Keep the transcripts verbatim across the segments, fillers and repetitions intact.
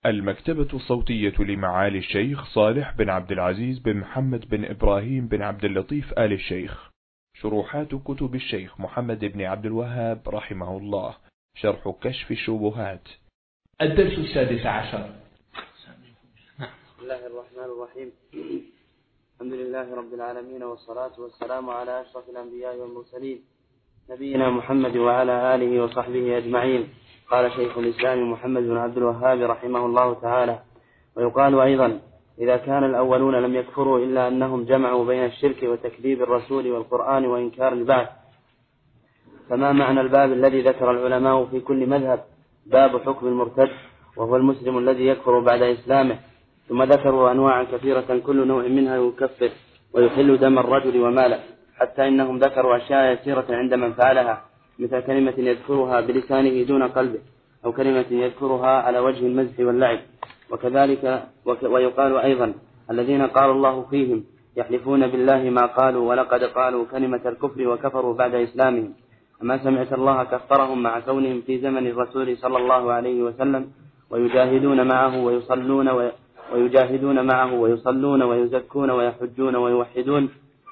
المكتبة الصوتية لمعالي الشيخ صالح بن عبد العزيز بن محمد بن إبراهيم بن عبد اللطيف آل الشيخ. شروحات كتب الشيخ محمد بن عبد الوهاب رحمه الله. شرح كشف الشبهات. الدرس السادس عشر. بسم الله الرحمن الرحيم. الحمد لله رب العالمين، والصلاة والسلام على أشرف الأنبياء والمرسلين نبينا محمد وعلى آله وصحبه أجمعين. قال شيخ الإسلام محمد بن عبد الوهاب رحمه الله تعالى: ويقال أيضا: إذا كان الأولون لم يكفروا إلا أنهم جمعوا بين الشرك وتكذيب الرسول والقرآن وإنكار البعث، فما معنى الباب الذي ذكر العلماء في كل مذهب؟ باب حكم المرتد، وهو المسلم الذي يكفر بعد إسلامه. ثم ذكروا أنواعا كثيرة كل نوع منها يكفر ويحل دم الرجل وماله، حتى إنهم ذكروا أشياء يسيرة عند من فعلها، مثل كلمة يذكرها بلسانه دون قلبه، أو كلمة يذكرها على وجه المزح واللعب. وكذلك ويقال أيضا: الذين قال الله فيهم يحلفون بالله ما قالوا ولقد قالوا كلمة الكفر وكفروا بعد إسلامهم. أما سمعت الله كفرهم مع كونهم في زمن الرسول صلى الله عليه وسلم ويجاهدون معه ويصلون ويجاهدون معه ويصلون ويزكون ويحجون ويوحدون.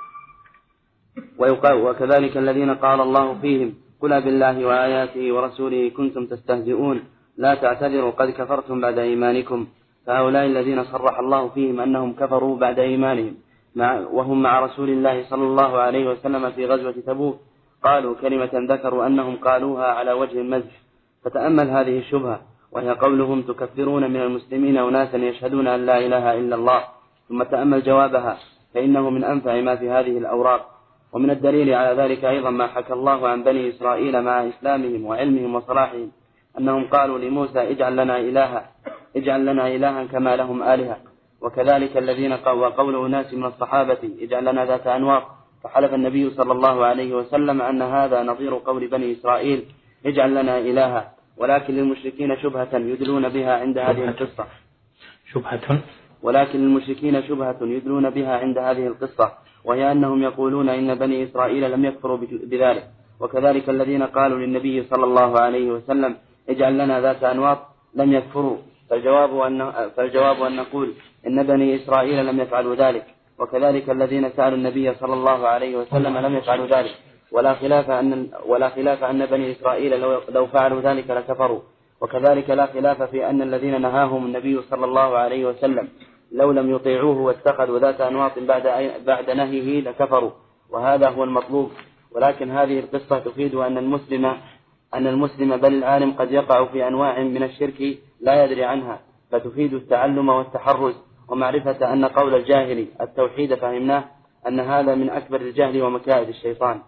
وكذلك الذين قال الله فيهم: قل بالله وآياته ورسوله كنتم تستهزئون لا تعتذروا قد كفرتم بعد إيمانكم. فهؤلاء الذين صرح الله فيهم أنهم كفروا بعد إيمانهم مع وهم مع رسول الله صلى الله عليه وسلم في غزوة تبوك قالوا كلمة ذكروا أنهم قالوها على وجه المزح. فتأمل هذه الشبهة، وهي قولهم: تكفرون من المسلمين أناسا يشهدون أن لا إله إلا الله. ثم تأمل جوابها، فإنه من أنفع ما في هذه الأوراق. ومن الدليل على ذلك أيضا ما حكى الله عن بني إسرائيل مع إسلامهم وعلمهم وصلاحهم، أنهم قالوا لموسى: اجعل لنا إلها اجعل لنا إلها كما لهم آلهة. وكذلك الذين وقول ناس من الصحابة: اجعل لنا ذات أنواط. فحلف النبي صلى الله عليه وسلم أن هذا نظير قول بني إسرائيل: اجعل لنا إلها. ولكن للمشركين شبهة يدلون بها عند هذه القصة شبهة ولكن للمشركين شبهة يدلون بها عند هذه القصة وهي أنهم يقولون إن بني إسرائيل لم يكفروا بذلك. وكذلك الذين قالوا للنبي صلى الله عليه وسلم: اجعل لنا ذات أنواط لم يكفروا. فالجواب أن, فالجواب أن نقول إن بني إسرائيل لم يفعلوا ذلك. وكذلك الذين سألوا النبي صلى الله عليه وسلم لم يفعلوا ذلك، ولا خلاف أن, ولا خلاف أن بني إسرائيل لو, لو فعلوا ذلك لكفروا. وكذلك لا خلاف في أن الذين نهاهم النبي صلى الله عليه وسلم لو لم يطيعوه واتخذوا ذات أنواط بعد, بعد نهيه لكفروا، وهذا هو المطلوب. ولكن هذه القصة تفيد أن المسلم أن المسلم بل العالم قد يقع في أنواع من الشرك لا يدري عنها، فتفيد التعلم والتحرز ومعرفة أن قول الجاهل التوحيد فهمناه، أن هذا من أكبر الجهل ومكائد الشيطان.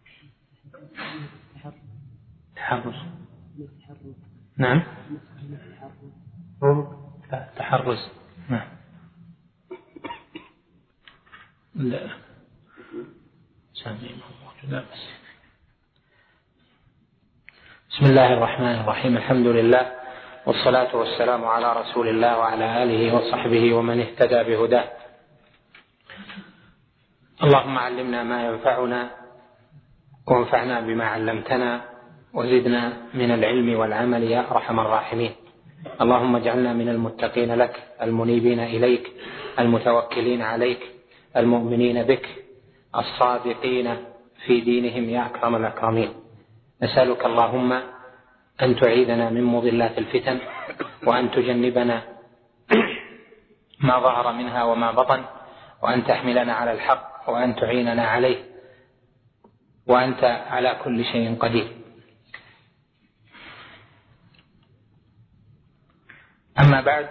تحرز. نعم. تحرز. نعم. لا. لا بس. بسم الله الرحمن الرحيم. الحمد لله، والصلاة والسلام على رسول الله وعلى آله وصحبه ومن اهتدى بهداه. اللهم علمنا ما ينفعنا، وانفعنا بما علمتنا، وزدنا من العلم والعمل يا أرحم الراحمين. اللهم اجعلنا من المتقين لك، المنيبين إليك، المتوكلين عليك، المؤمنين بك، الصادقين في دينهم يا أكرم الأكرمين. نسألك اللهم أن تعيذنا من مضلات الفتن، وأن تجنبنا ما ظهر منها وما بطن، وأن تحملنا على الحق، وأن تعيننا عليه، وأنت على كل شيء قدير. أما بعد،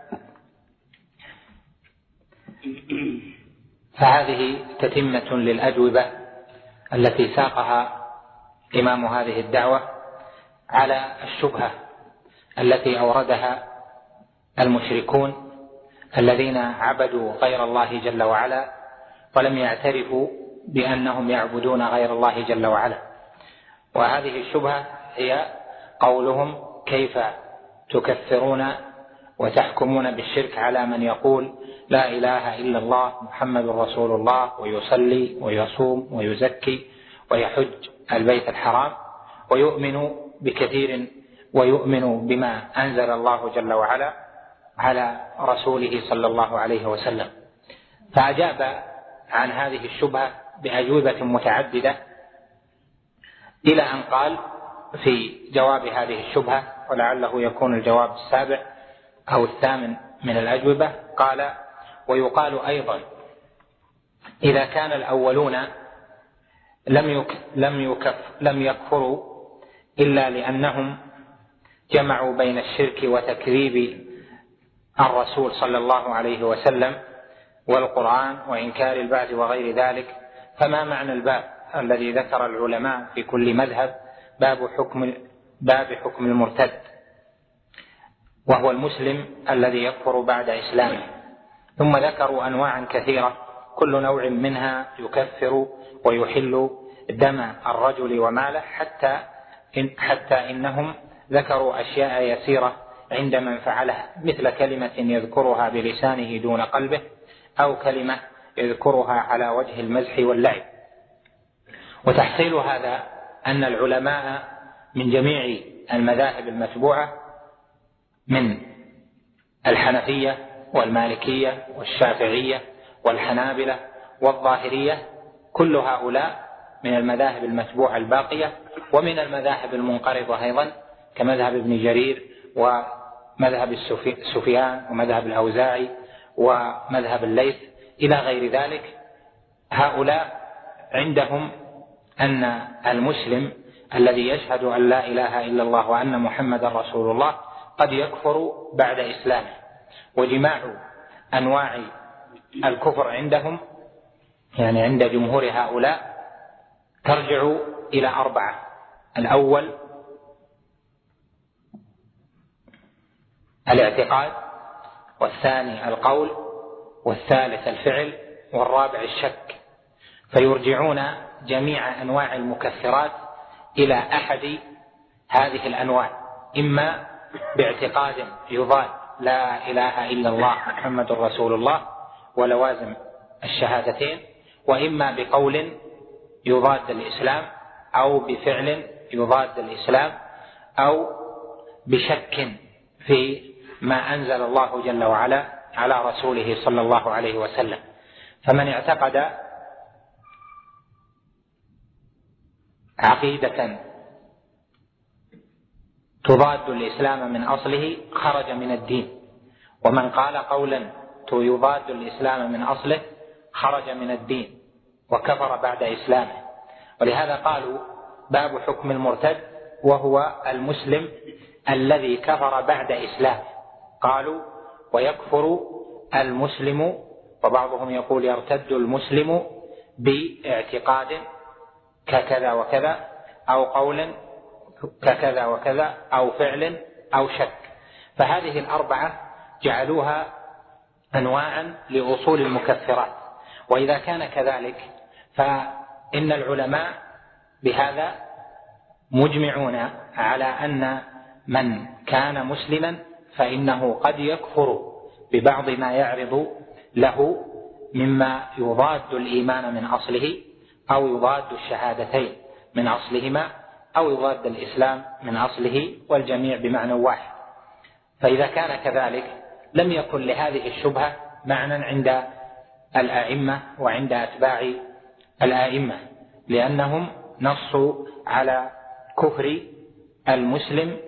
فهذه تتمة للأجوبة التي ساقها إمام هذه الدعوة على الشبهة التي أوردها المشركون الذين عبدوا غير الله جل وعلا، ولم يعترفوا بأنهم يعبدون غير الله جل وعلا. وهذه الشبهة هي قولهم: كيف تكفرون وتحكمون بالشرك على من يقول لا إله إلا الله محمد رسول الله، ويصلي ويصوم ويزكي ويحج البيت الحرام، ويؤمن بكثير ويؤمن بما أنزل الله جل وعلا، على رسوله صلى الله عليه وسلم. فأجاب عن هذه الشبهة بأجوبة متعددة إلى أن قال في جواب هذه الشبهة، ولعله يكون الجواب السابع أو الثامن من الأجوبة، قال: ويقال أيضا إذا كان الأولون لم يك لم يكف لم يكفروا إلا لأنهم جمعوا بين الشرك وتكذيب الرسول صلى الله عليه وسلم والقرآن وإنكار البعث وغير ذلك، فما معنى الباب الذي ذكر العلماء في كل مذهب باب حكم باب حكم المرتد، وهو المسلم الذي يكفر بعد إسلامه؟ ثم ذكروا أنواعا كثيرة كل نوع منها يكفر ويحل دم الرجل وماله، حتى إن حتى إنهم ذكروا أشياء يسيرة عند من فعلها، مثل كلمة يذكرها بلسانه دون قلبه، أو كلمة يذكرها على وجه المزح واللعب. وتحصيل هذا أن العلماء من جميع المذاهب المتبوعة من الحنفية والمالكية والشافعية والحنابلة والظاهرية، كل هؤلاء من المذاهب المتبوعة الباقية، ومن المذاهب المنقرضة أيضا كمذهب ابن جرير ومذهب السفيان ومذهب الأوزاعي ومذهب الليث إلى غير ذلك. هؤلاء عندهم أن المسلم الذي يشهد أن لا إله إلا الله وأن محمدا رسول الله قد يكفر بعد إسلامه. وجماع أنواع الكفر عندهم، يعني عند جمهور هؤلاء، ترجع إلى أربعة: الأول الاعتقاد، والثاني القول، والثالث الفعل، والرابع الشك. فيرجعون جميع أنواع المكفرات إلى أحد هذه الأنواع، إما باعتقاد يضاد لا إله إلا الله محمد رسول الله ولوازم الشهادتين، وإما بقول يضاد الإسلام، أو بفعل يضاد الإسلام، أو بشك في ما أنزل الله جل وعلا على رسوله صلى الله عليه وسلم. فمن اعتقد عقيدة تضاد الإسلام من أصله خرج من الدين، ومن قال قولا يضاد الإسلام من أصله خرج من الدين وكفر بعد إسلامه. ولهذا قالوا باب حكم المرتد، وهو المسلم الذي كفر بعد إسلامه. قالوا ويكفر المسلم، وبعضهم يقول يرتد المسلم باعتقاد ككذا وكذا، أو قول ككذا وكذا، أو فعل أو شك. فهذه الأربعة جعلوها أنواعا لأصول المكفرات. وإذا كان كذلك فإن العلماء بهذا مجمعون على أن من كان مسلما فإنه قد يكفر ببعض ما يعرض له مما يضاد الإيمان من أصله، أو يضاد الشهادتين من أصلهما، أو يضاد الإسلام من أصله، والجميع بمعنى واحد. فإذا كان كذلك لم يكن لهذه الشبهة معنى عند الأئمة وعند أتباع الأئمة، لأنهم نصوا على كفر المسلم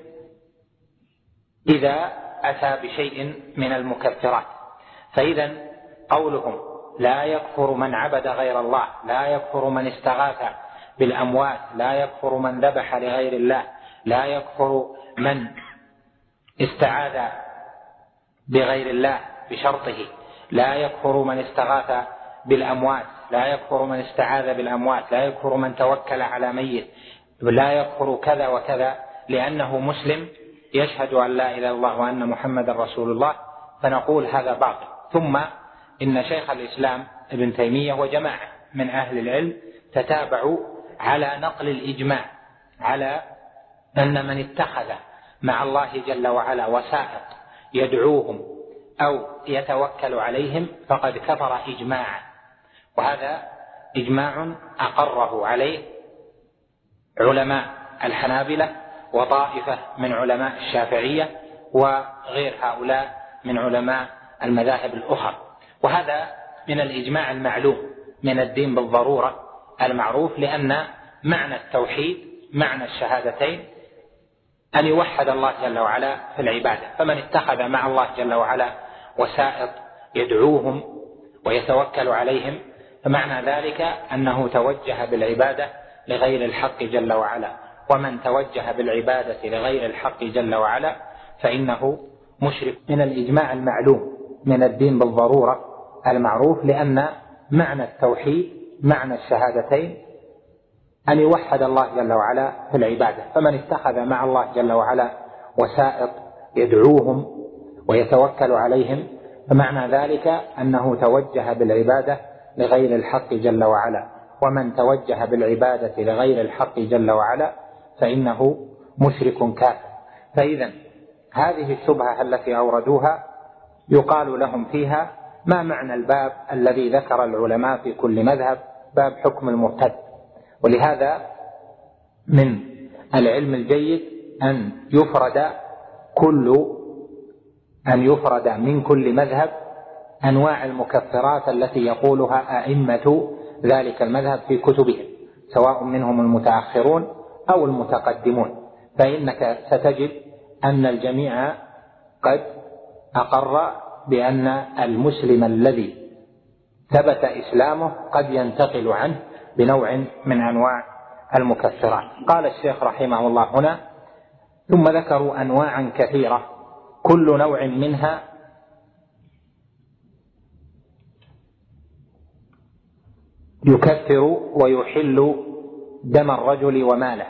إذا أتى بشيء من المكفرات. فإذا قولهم لا يكفر من عبد غير الله، لا يكفر من استغاث بالأموات، لا يكفر من ذبح لغير الله، لا يكفر من استعاذ بغير الله بشرطه، لا يكفر من استغاث بالأموات، لا يكفر من استعاذ بالأموات، لا يكفر من توكل على ميت، لا يكفر كذا وكذا، لأنه مسلم يشهد أن لا إله إلا الله وأن محمد رسول الله. فنقول هذا باطل. ثم إن شيخ الإسلام ابن تيمية وجماعة من أهل العلم تتابعوا على نقل الإجماع على أن من اتخذ مع الله جل وعلا وسائط يدعوهم أو يتوكل عليهم فقد كفر إجماعا. وهذا إجماع أقره عليه علماء الحنابلة وطائفة من علماء الشافعية وغير هؤلاء من علماء المذاهب الأخرى. وهذا من الإجماع المعلوم من الدين بالضرورة المعروف، لأن معنى التوحيد معنى الشهادتين أن يوحد الله جل وعلا في العبادة، فمن اتخذ مع الله جل وعلا وسائط يدعوهم ويتوكل عليهم فمعنى ذلك أنه توجه بالعبادة لغير الحق جل وعلا، ومن توجه بالعبادة لغير الحق جل وعلا فإنه مشرك. من الإجماع المعلوم من الدين بالضرورة المعروف، لأن معنى التوحيد معنى الشهادتين أن يوحد الله جل وعلا في العبادة، فمن اتخذ مع الله جل وعلا وسائط يدعوهم ويتوكل عليهم فمعنى ذلك أنه توجه بالعبادة لغير الحق جل وعلا، ومن توجه بالعبادة لغير الحق جل وعلا فإنه مشرك كافر. فإذا هذه الشبهة التي أوردوها يقال لهم فيها: ما معنى الباب الذي ذكر العلماء في كل مذهب باب حكم المرتد؟ ولهذا من العلم الجيد أن يفرد كل أن يفرد من كل مذهب أنواع المكفرات التي يقولها أئمة ذلك المذهب في كتبهم، سواء منهم المتأخرون أو المتقدمون، فإنك ستجد أن الجميع قد أقر بأن المسلم الذي ثبت إسلامه قد ينتقل عنه بنوع من أنواع المكفرات. قال الشيخ رحمه الله هنا: ثم ذكروا أنواعا كثيرة كل نوع منها يكفر ويحل دم الرجل وماله.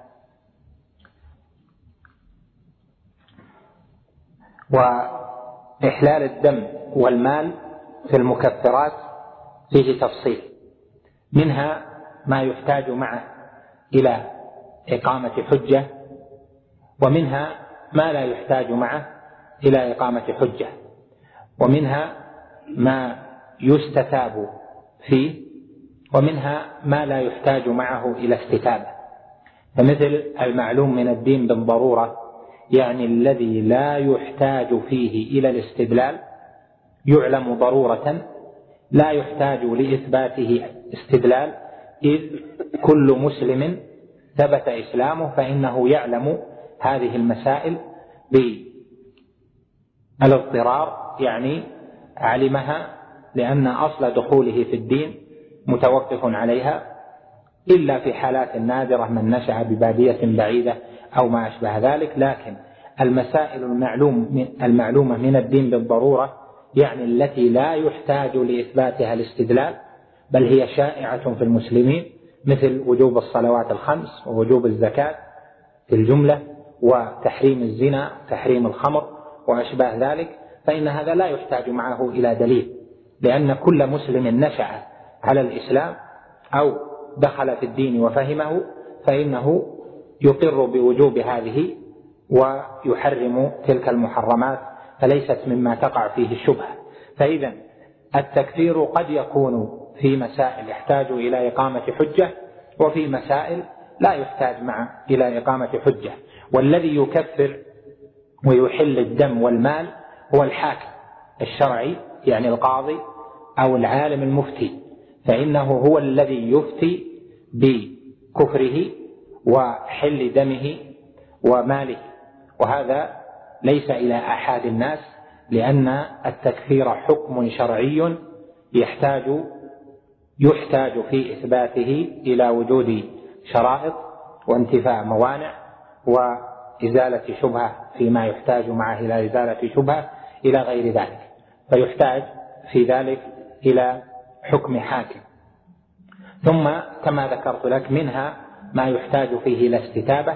وإحلال الدم والمال في المكفرات فيه تفصيل، منها ما يحتاج معه إلى إقامة حجة، ومنها ما لا يحتاج معه إلى إقامة حجة، ومنها ما يستتاب فيه، ومنها ما لا يحتاج معه إلى استتابة. فمثل المعلوم من الدين بالضرورة يعني الذي لا يحتاج فيه إلى الاستدلال، يعلم ضرورة لا يحتاج لإثباته استدلال، إذ كل مسلم ثبت إسلامه فإنه يعلم هذه المسائل بالاضطرار، يعني علمها لأن أصل دخوله في الدين متوقف عليها، إلا في حالات نادرة من نشأ ببادية بعيدة أو ما أشبه ذلك. لكن المسائل المعلوم المعلومة من الدين بالضرورة يعني التي لا يحتاج لإثباتها الاستدلال، بل هي شائعة في المسلمين، مثل وجوب الصلوات الخمس ووجوب الزكاة في الجملة، وتحريم الزنا، تحريم الخمر وأشباه ذلك، فإن هذا لا يحتاج معه إلى دليل، لأن كل مسلم نشأ على الإسلام أو دخل في الدين وفهمه فإنه يقر بوجوب هذه ويحرم تلك المحرمات، فليست مما تقع فيه الشبهة. فإذا التكفير قد يكون في مسائل يحتاج إلى إقامة حجة، وفي مسائل لا يحتاج مع إلى إقامة حجة. والذي يكفر ويحل الدم والمال هو الحاكم الشرعي، يعني القاضي أو العالم المفتي، فإنه هو الذي يفتي بكفره وحل دمه وماله، وهذا ليس إلى أحد الناس، لأن التكفير حكم شرعي يحتاج يحتاج في إثباته إلى وجود شرائط وانتفاء موانع وإزالة شبهة فيما يحتاج معه إلى إزالة شبهة إلى غير ذلك، فيحتاج في ذلك إلى حكم حاكم. ثم كما ذكرت لك منها ما يحتاج فيه إلى استتابة،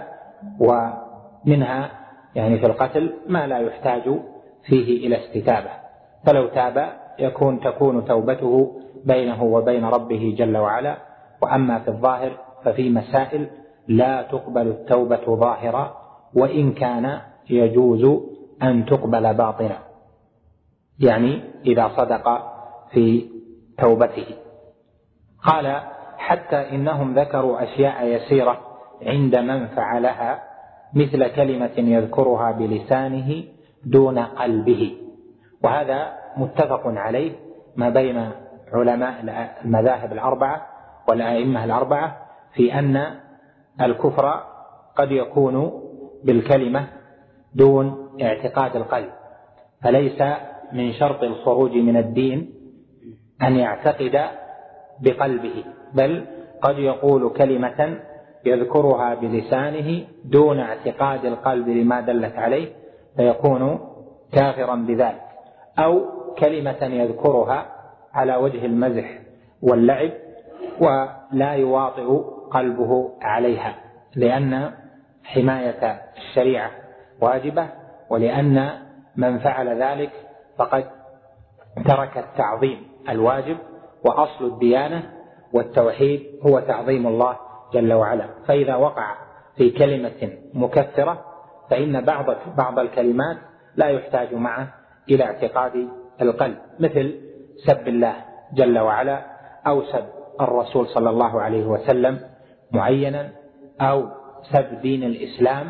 ومنها يعني في القتل ما لا يحتاج فيه إلى استتابة، فلو تاب يكون تكون توبته بينه وبين ربه جل وعلا. وأما في الظاهر ففي مسائل لا تقبل التوبة ظاهرا، وإن كان يجوز أن تقبل باطنا، يعني إذا صدق في توبته. قال: حتى إنهم ذكروا أشياء يسيرة عند من فعلها، مثل كلمة يذكرها بلسانه دون قلبه. وهذا متفق عليه ما بين علماء المذاهب الأربعة والأئمة الأربعة في أن الكفر قد يكون بالكلمة دون اعتقاد القلب، فليس من شرط الخروج من الدين أن يعتقد بقلبه، بل قد يقول كلمة يذكرها بلسانه دون اعتقاد القلب لما دلت عليه فيكون كافرا بذلك، أو كلمة يذكرها على وجه المزح واللعب ولا يواطئ قلبه عليها، لأن حماية الشريعة واجبة، ولأن من فعل ذلك فقد ترك التعظيم الواجب، وأصل الديانة والتوحيد هو تعظيم الله جل وعلا. فإذا وقع في كلمة مكفرة فإن بعض بعض الكلمات لا يحتاج معه إلى اعتقاد القلب، مثل سب الله جل وعلا، أو سب الرسول صلى الله عليه وسلم معينا، أو سب دين الإسلام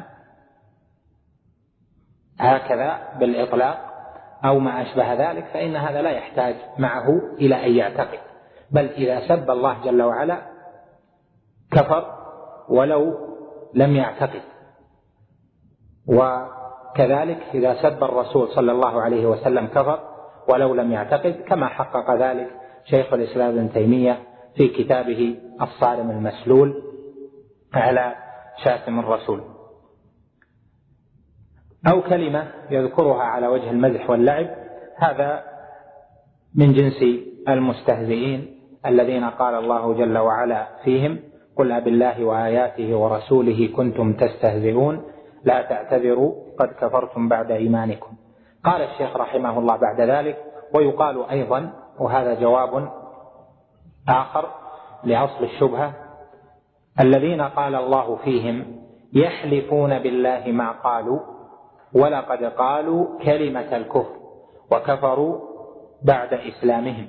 هكذا بالإطلاق، أو ما أشبه ذلك، فإن هذا لا يحتاج معه إلى أن يعتقد، بل إذا سب الله جل وعلا كفر ولو لم يعتقد. وكذلك إذا سب الرسول صلى الله عليه وسلم كفر ولو لم يعتقد، كما حقق ذلك شيخ الإسلام ابن تيمية في كتابه الصارم المسلول على شاتم الرسول. أو كلمة يذكرها على وجه المزح واللعب، هذا من جنس المستهزئين الذين قال الله جل وعلا فيهم: قل أبالله وآياته ورسوله كنتم تستهزئون لا تعتذروا قد كفرتم بعد إيمانكم. قال الشيخ رحمه الله بعد ذلك: ويقال أيضا، وهذا جواب آخر لأصل الشبهة: الذين قال الله فيهم يحلفون بالله ما قالوا ولقد قالوا كلمة الكفر وكفروا بعد إسلامهم.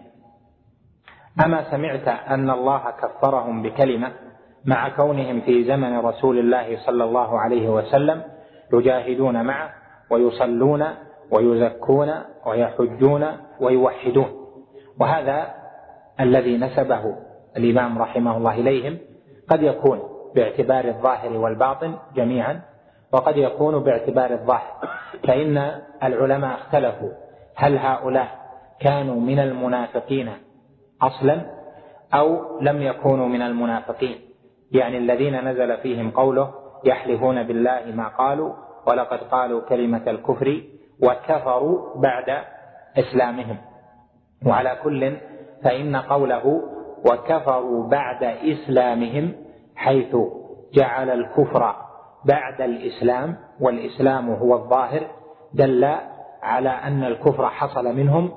أما سمعت أن الله كفرهم بكلمة مع كونهم في زمن رسول الله صلى الله عليه وسلم يجاهدون معه ويصلون ويزكون ويحجون ويوحدون؟ وهذا الذي نسبه الإمام رحمه الله إليهم قد يكون باعتبار الظاهر والباطن جميعا، وقد يكون باعتبار الظاهر، فإن العلماء اختلفوا هل هؤلاء كانوا من المنافقين أصلا أو لم يكونوا من المنافقين، يعني الذين نزل فيهم قوله يحلفون بالله ما قالوا ولقد قالوا كلمة الكفر وكفروا بعد إسلامهم. وعلى كل فإن قوله وكفروا بعد إسلامهم حيث جعل الكفر بعد الإسلام والإسلام هو الظاهر دل على أن الكفر حصل منهم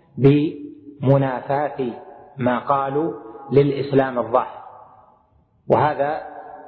بمنافاة ما قالوا للإسلام الظاهر، وهذا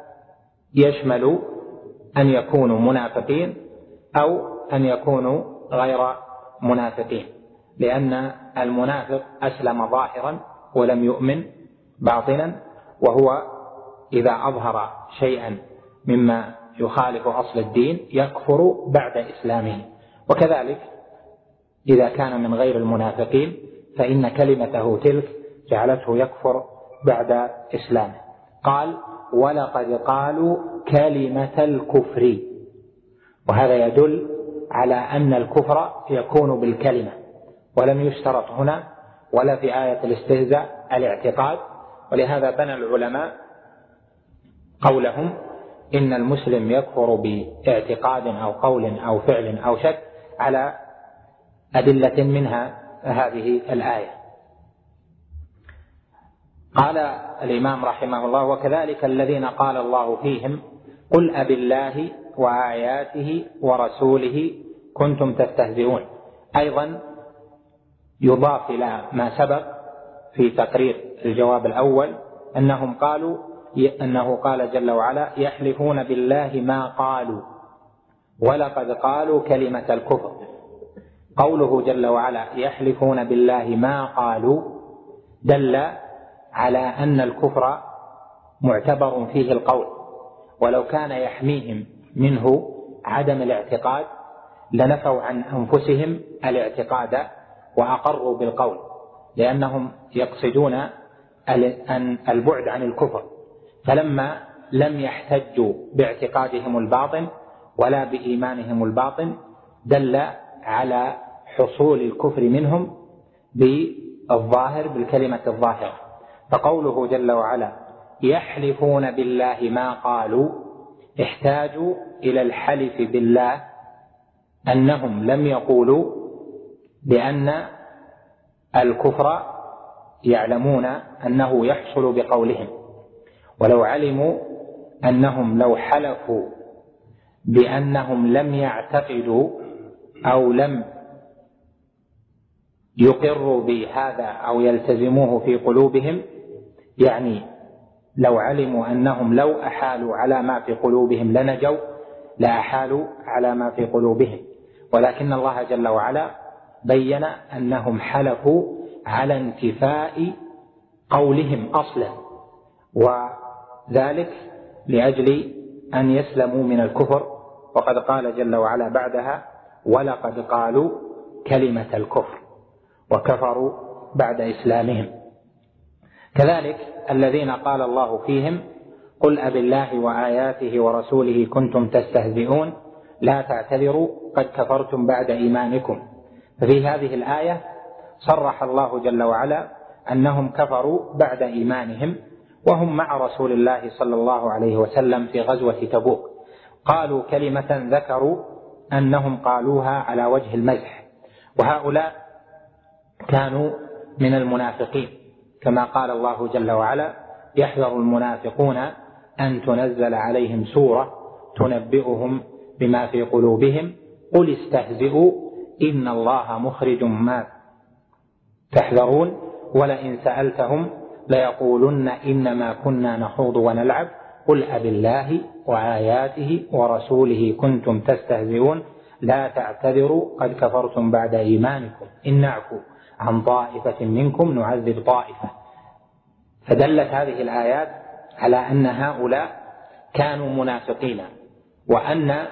يشمل أن يكونوا منافقين أو أن يكونوا غير منافقين، لأن المنافق أسلم ظاهرا ولم يؤمن باطنا، وهو إذا أظهر شيئا مما يخالف أصل الدين يكفر بعد إسلامه. وكذلك إذا كان من غير المنافقين فإن كلمته تلك جعلته يكفر بعد إسلامه. قال ولقد قالوا كلمة الكفر، وهذا يدل على أن الكفر يكون بالكلمة، ولم يشترط هنا ولا في آية الاستهزاء الاعتقاد، ولهذا بنى العلماء قولهم إن المسلم يكفر باعتقاد أو قول أو فعل أو شك على أدلة منها هذه الآية. قال الإمام رحمه الله وكذلك الذين قال الله فيهم قل أبالله وآياته ورسوله كنتم تستهزئون، أيضا يضاف إلى ما سبق في تقرير الجواب الأول أنهم قالوا أنه قال جل وعلا يحلفون بالله ما قالوا ولقد قالوا كلمة الكفر. قوله جل وعلا يحلفون بالله ما قالوا دل على أن الكفر معتبر فيه القول، ولو كان يحميهم منه عدم الاعتقاد لنفوا عن أنفسهم الاعتقاد وأقروا بالقول، لأنهم يقصدون أن البعد عن الكفر، فلما لم يحتجوا باعتقادهم الباطن ولا بإيمانهم الباطن دل على حصول الكفر منهم بالظاهر بالكلمة الظاهرة. فقوله جل وعلا يحلفون بالله ما قالوا، احتاجوا إلى الحلف بالله أنهم لم يقولوا، لأن الكفر يعلمون أنه يحصل بقولهم، ولو علموا أنهم لو حلفوا بأنهم لم يعتقدوا أو لم يقروا بهذا أو يلتزموه في قلوبهم، يعني لو علموا أنهم لو أحالوا على ما في قلوبهم لنجوا لأحالوا على ما في قلوبهم، ولكن الله جل وعلا بين أنهم حلفوا على انتفاء قولهم أصلا، وذلك لأجل أن يسلموا من الكفر، وقد قال جل وعلا بعدها ولقد قالوا كلمة الكفر وكفروا بعد إسلامهم. كذلك الذين قال الله فيهم قل أبالله وآياته ورسوله كنتم تستهزئون لا تعتذروا قد كفرتم بعد إيمانكم. ففي هذه الآية صرح الله جل وعلا أنهم كفروا بعد إيمانهم وهم مع رسول الله صلى الله عليه وسلم في غزوة تبوك، قالوا كلمة ذكروا أنهم قالوها على وجه المزح، وهؤلاء كانوا من المنافقين، كما قال الله جل وعلا يحذر المنافقون أن تنزل عليهم سورة تنبئهم بما في قلوبهم قل استهزئوا إن الله مخرج ما تحذرون ولئن سألتهم ليقولن إنما كنا نخوض ونلعب قل أبالله وآياته ورسوله كنتم تستهزئون لا تعتذروا قد كفرتم بعد إيمانكم إن نعفو عن طائفة منكم نعذب طائفة. فدلت هذه الآيات على أن هؤلاء كانوا منافقين، وأن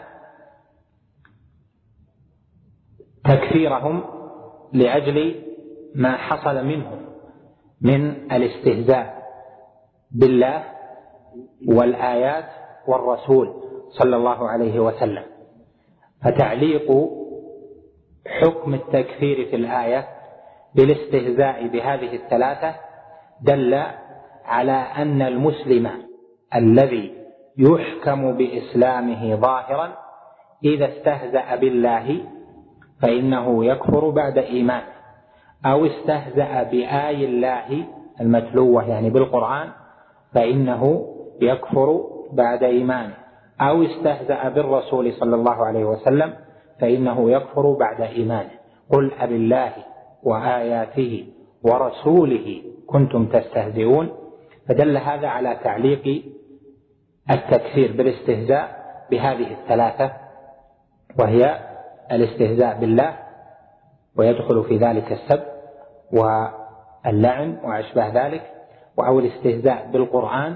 تكفيرهم لأجل ما حصل منهم من الاستهزاء بالله والآيات والرسول صلى الله عليه وسلم. فتعليق حكم التكفير في الآية بالاستهزاء بهذه الثلاثة دل على أن المسلم الذي يحكم بإسلامه ظاهرا إذا استهزأ بالله فإنه يكفر بعد إيمانه، أو استهزأ بآي الله المتلوة يعني بالقرآن فإنه يكفر بعد إيمانه، أو استهزأ بالرسول صلى الله عليه وسلم فإنه يكفر بعد إيمانه. قل أبالله وآياته ورسوله كنتم تستهزئون. فدل هذا على تعليق التكفير بالاستهزاء بهذه الثلاثة، وهي الاستهزاء بالله ويدخل في ذلك السب واللعن وأشباه ذلك، أو الاستهزاء بالقرآن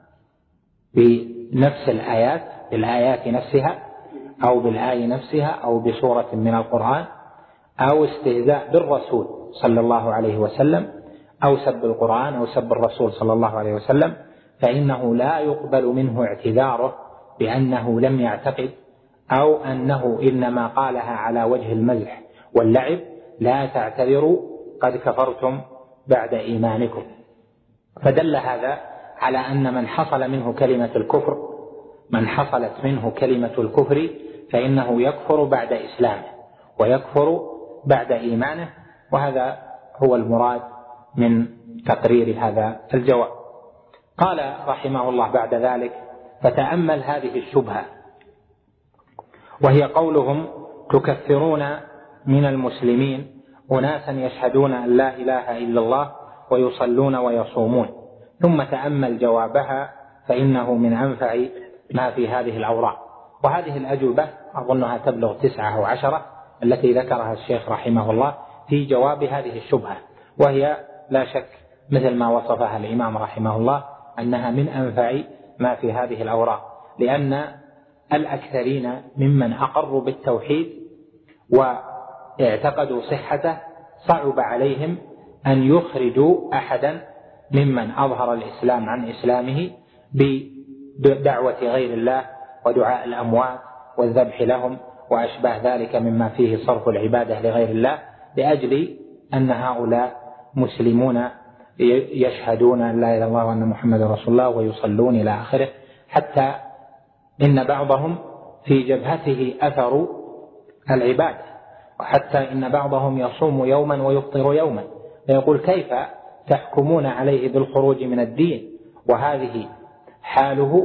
بنفس الآيات بالآيات نفسها أو بالآية نفسها أو بسورة من القرآن، أو استهزاء بالرسول صلى الله عليه وسلم أو سب القرآن أو سب الرسول صلى الله عليه وسلم، فإنه لا يقبل منه اعتذاره بأنه لم يعتقد أو أنه إنما قالها على وجه المزح واللعب لا تعتذروا قد كفرتم بعد إيمانكم. فدل هذا على أن من حصل منه كلمة الكفر من حصلت منه كلمة الكفر فإنه يكفر بعد إسلامه ويكفر بعد إيمانه، وهذا هو المراد من تقرير هذا الجواب. قال رحمه الله بعد ذلك فتأمل هذه الشبهة، وهي قولهم تكفرون من المسلمين أناسا يشهدون أن لا إله إلا الله ويصلون ويصومون، ثم تأمل جوابها فإنه من أنفع ما في هذه الأوراق. وهذه الأجوبة أظنها تبلغ تسعة أو عشرة التي ذكرها الشيخ رحمه الله في جواب هذه الشبهة، وهي لا شك مثل ما وصفها الإمام رحمه الله أنها من أنفع ما في هذه الأوراق، لأن الأكثرين ممن أقروا بالتوحيد واعتقدوا صحته صعب عليهم أن يخرجوا أحدا ممن أظهر الإسلام عن إسلامه بدعوة غير الله ودعاء الأموات والذبح لهم وأشباه ذلك مما فيه صرف العبادة لغير الله، لأجل أن هؤلاء مسلمون يشهدون أن لا إله إلا الله وأن محمد رسول الله ويصلون إلى آخره، حتى إن بعضهم في جبهته أثر العبادة، وحتى إن بعضهم يصوم يوما ويفطر يوما، فيقول كيف تحكمون عليه بالخروج من الدين وهذه حاله،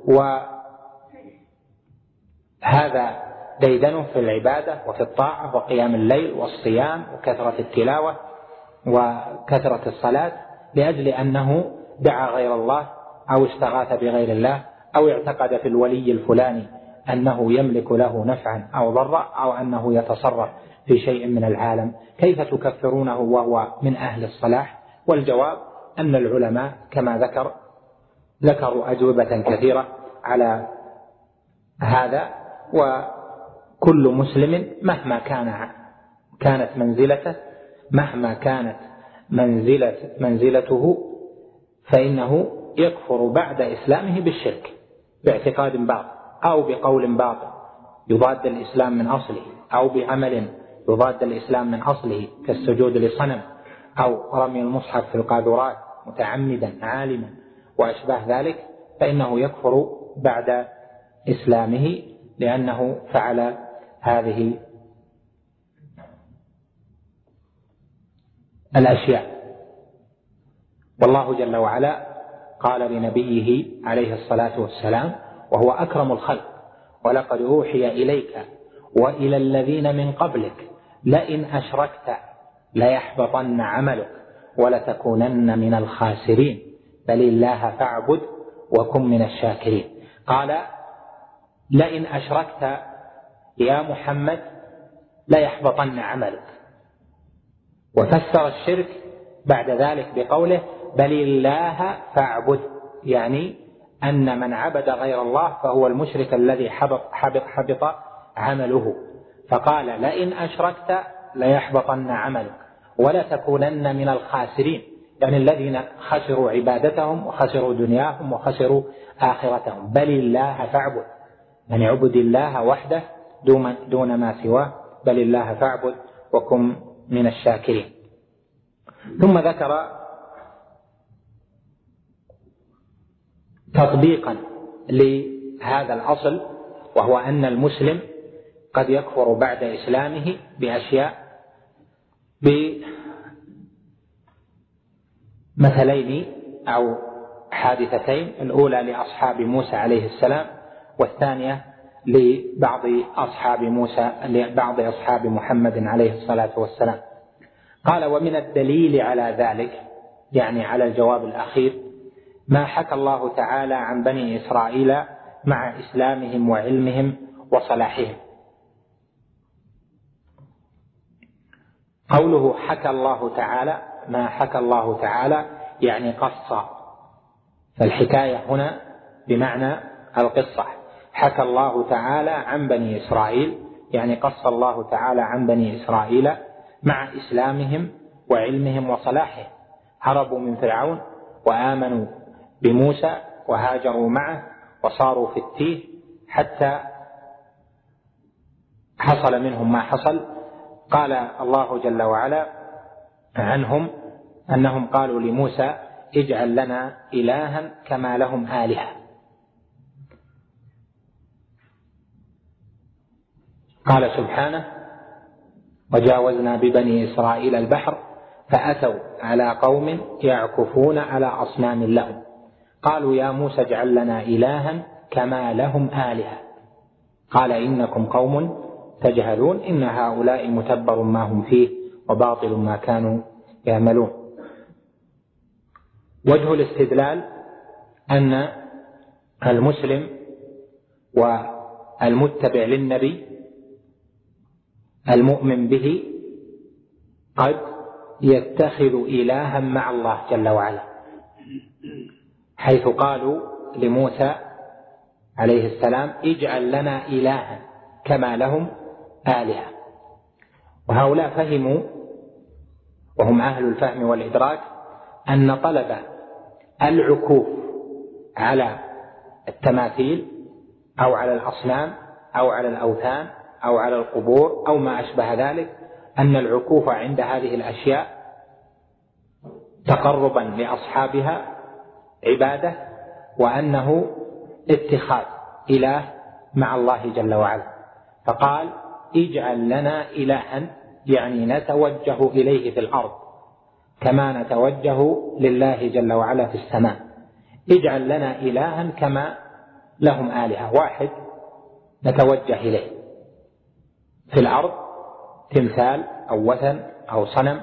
وهذا ديدنه في العبادة وفي الطاعة وقيام الليل والصيام وكثرة التلاوة وكثرة الصلاة، لأجل أنه دعا غير الله أو استغاث بغير الله أو اعتقد في الولي الفلاني أنه يملك له نفعا أو ضرا أو أنه يتصرف في شيء من العالم. كيف تكفرونه وهو من أهل الصلاح؟ والجواب أن العلماء كما ذكر ذكروا أجوبة كثيرة على هذا، وكل مسلم مهما كان كانت منزلته مهما كانت منزلة منزلته فإنه يكفر بعد إسلامه بالشرك باعتقاد باطل أو بقول باطل يضاد الإسلام من أصله، أو بعمل يضاد الإسلام من أصله كالسجود لصنم أو رمي المصحف في القاذورات متعمدا عالما وأشباه ذلك، فإنه يكفر بعد إسلامه لأنه فعل هذه الأشياء. والله جل وعلا قال لنبيه عليه الصلاة والسلام وهو أكرم الخلق: ولقد أوحي إليك وإلى الذين من قبلك لئن أشركت ليحبطن عملك ولتكونن من الخاسرين بل الله فاعبد وكن من الشاكرين. قال لئن أشركت يا محمد ليحبطن عملك، وفسر الشرك بعد ذلك بقوله بل الله فاعبد، يعني أن من عبد غير الله فهو المشرك الذي حبط, حبط, حبط عمله. فقال لئن أشركت ليحبطن عملك ولتكونن من الخاسرين، يعني الذين خسروا عبادتهم وخسروا دنياهم وخسروا آخرتهم. بل الله فاعبد، يعني اعبد الله وحده دون ما سواه، بل الله فاعبد وكن من الشاكرين. ثم ذكر تطبيقا لهذا الأصل، وهو أن المسلم قد يكفر بعد إسلامه بأشياء، بمثلين أو حادثتين: الأولى لأصحاب موسى عليه السلام، والثانية لبعض أصحاب موسى لبعض أصحاب محمد عليه الصلاة والسلام. قال ومن الدليل على ذلك، يعني على الجواب الأخير، ما حكى الله تعالى عن بني إسرائيل مع إسلامهم وعلمهم وصلاحهم. قوله حكى الله تعالى، ما حكى الله تعالى يعني قص، فالحكاية هنا بمعنى القصة. حكى الله تعالى عن بني إسرائيل يعني قص الله تعالى عن بني إسرائيل مع إسلامهم وعلمهم وصلاحهم، هربوا من فرعون وآمنوا بموسى وهاجروا معه وصاروا في التيه حتى حصل منهم ما حصل. قال الله جل وعلا عنهم أنهم قالوا لموسى اجعل لنا إلها كما لهم آلهة. قال سبحانه وجاوزنا ببني إسرائيل البحر فأتوا على قوم يعكفون على أصنام لهم قالوا يا موسى اجعل لنا إلها كما لهم آلهة قال إنكم قوم تجهلون إن هؤلاء متبر ما هم فيه وباطل ما كانوا يعملون. وجه الاستدلال أن المسلم والمتبع للنبي المؤمن به قد يتخذ إلها مع الله جل وعلا، حيث قالوا لموسى عليه السلام اجعل لنا إلها كما لهم آلهة، وهؤلاء فهموا، وهم أهل الفهم والإدراك، أن طلب العكوف على التماثيل أو على الأصنام أو على الأوثان أو على القبور أو ما أشبه ذلك، أن العكوف عند هذه الأشياء تقربا لأصحابها عبادة، وأنه اتخاذ إله مع الله جل وعلا. فقال اجعل لنا إلها، يعني نتوجه إليه في الأرض كما نتوجه لله جل وعلا في السماء. اجعل لنا إلها كما لهم آلهة، واحد نتوجه إليه في الأرض، تمثال أو وثن أو صنم.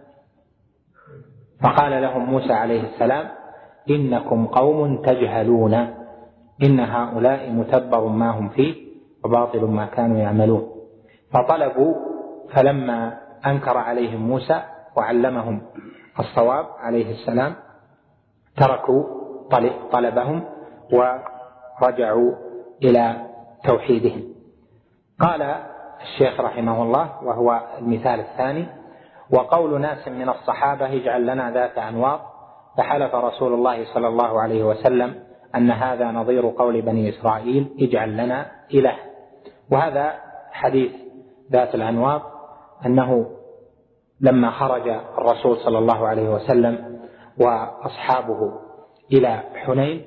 فقال لهم موسى عليه السلام إنكم قوم تجهلون، إن هؤلاء متبر ما هم فيه وباطل ما كانوا يعملون. فطلبوا، فلما أنكر عليهم موسى وعلمهم الصواب عليه السلام تركوا طلبهم ورجعوا إلى توحيدهم. قال الشيخ رحمه الله، وهو المثال الثاني: وقول ناس من الصحابة اجعل لنا ذات أنواط، فحلف رسول الله صلى الله عليه وسلم أن هذا نظير قول بني إسرائيل اجعل لنا إله. وهذا حديث ذات الأنواط أنه لما خرج الرسول صلى الله عليه وسلم وأصحابه إلى حنين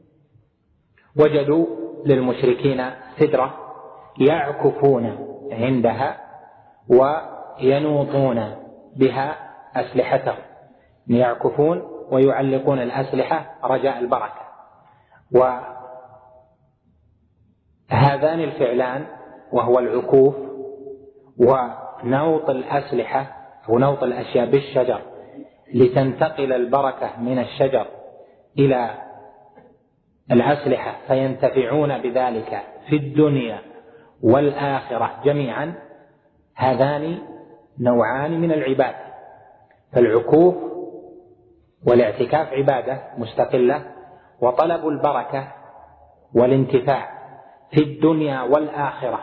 وجدوا للمشركين سدرة يعكفون عندها وينوطون بها أسلحتهم، يعكفون ويعلقون الأسلحة رجاء البركة. وهذان الفعلان، وهو العكوف ونوط الأسلحة أو نوط الأشياء بالشجر لتنتقل البركة من الشجر إلى الأسلحة فينتفعون بذلك في الدنيا والآخرة جميعا، هذان نوعان من العبادة. فالعكوف والاعتكاف عبادة مستقلة، وطلب البركة والانتفاع في الدنيا والآخرة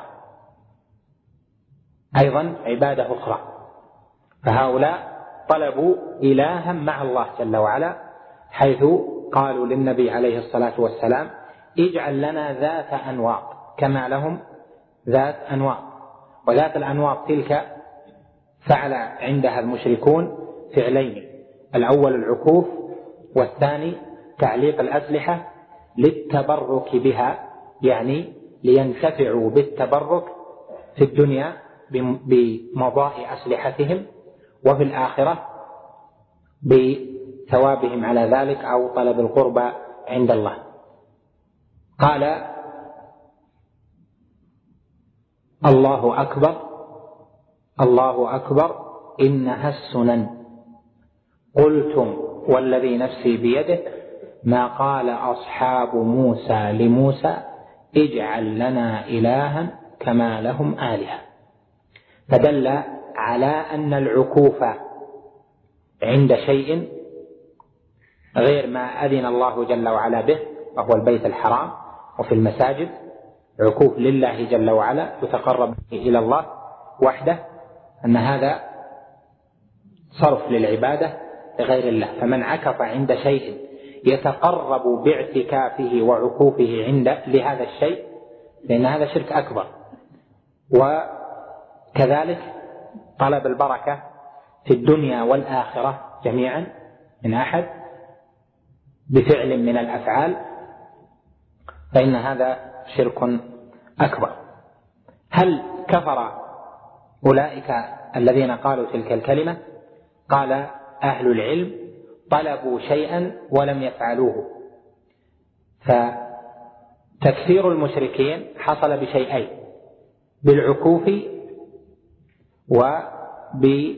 أيضا عبادة أخرى. فهؤلاء طلبوا إلها مع الله جل وعلا، حيث قالوا للنبي عليه الصلاة والسلام اجعل لنا ذات أنواط كما لهم ذات أنواط. وذات الأنواط تلك فعل عندها المشركون فعلين: الأول العكوف، والثاني تعليق الأسلحة للتبرك بها، يعني لينتفعوا بالتبرك في الدنيا بمضاء أسلحتهم، وفي الآخرة بثوابهم على ذلك أو طلب القربى عند الله. قال الله أكبر الله أكبر إنها السنن. قلتم والذي نفسي بيده ما قال أصحاب موسى لموسى اجعل لنا إلها كما لهم آلهة. فدل على أن العكوف عند شيء غير ما أذن الله جل وعلا به، وهو البيت الحرام وفي المساجد، عكوف لله جل وعلا يتقرب إلى الله وحده، أن هذا صرف للعبادة لغير الله. فمن عكف عند شيء يتقرب باعتكافه وعكوفه عند لهذا الشيء لأن هذا شرك أكبر. وكذلك طلب البركة في الدنيا والآخرة جميعا من أحد بفعل من الأفعال، فإن هذا شرك أكبر. هل كفر أولئك الذين قالوا تلك الكلمة؟ قال أهل العلم طلبوا شيئا ولم يفعلوه. فتكفير المشركين حصل بشيئين: بالعكوف وبطلب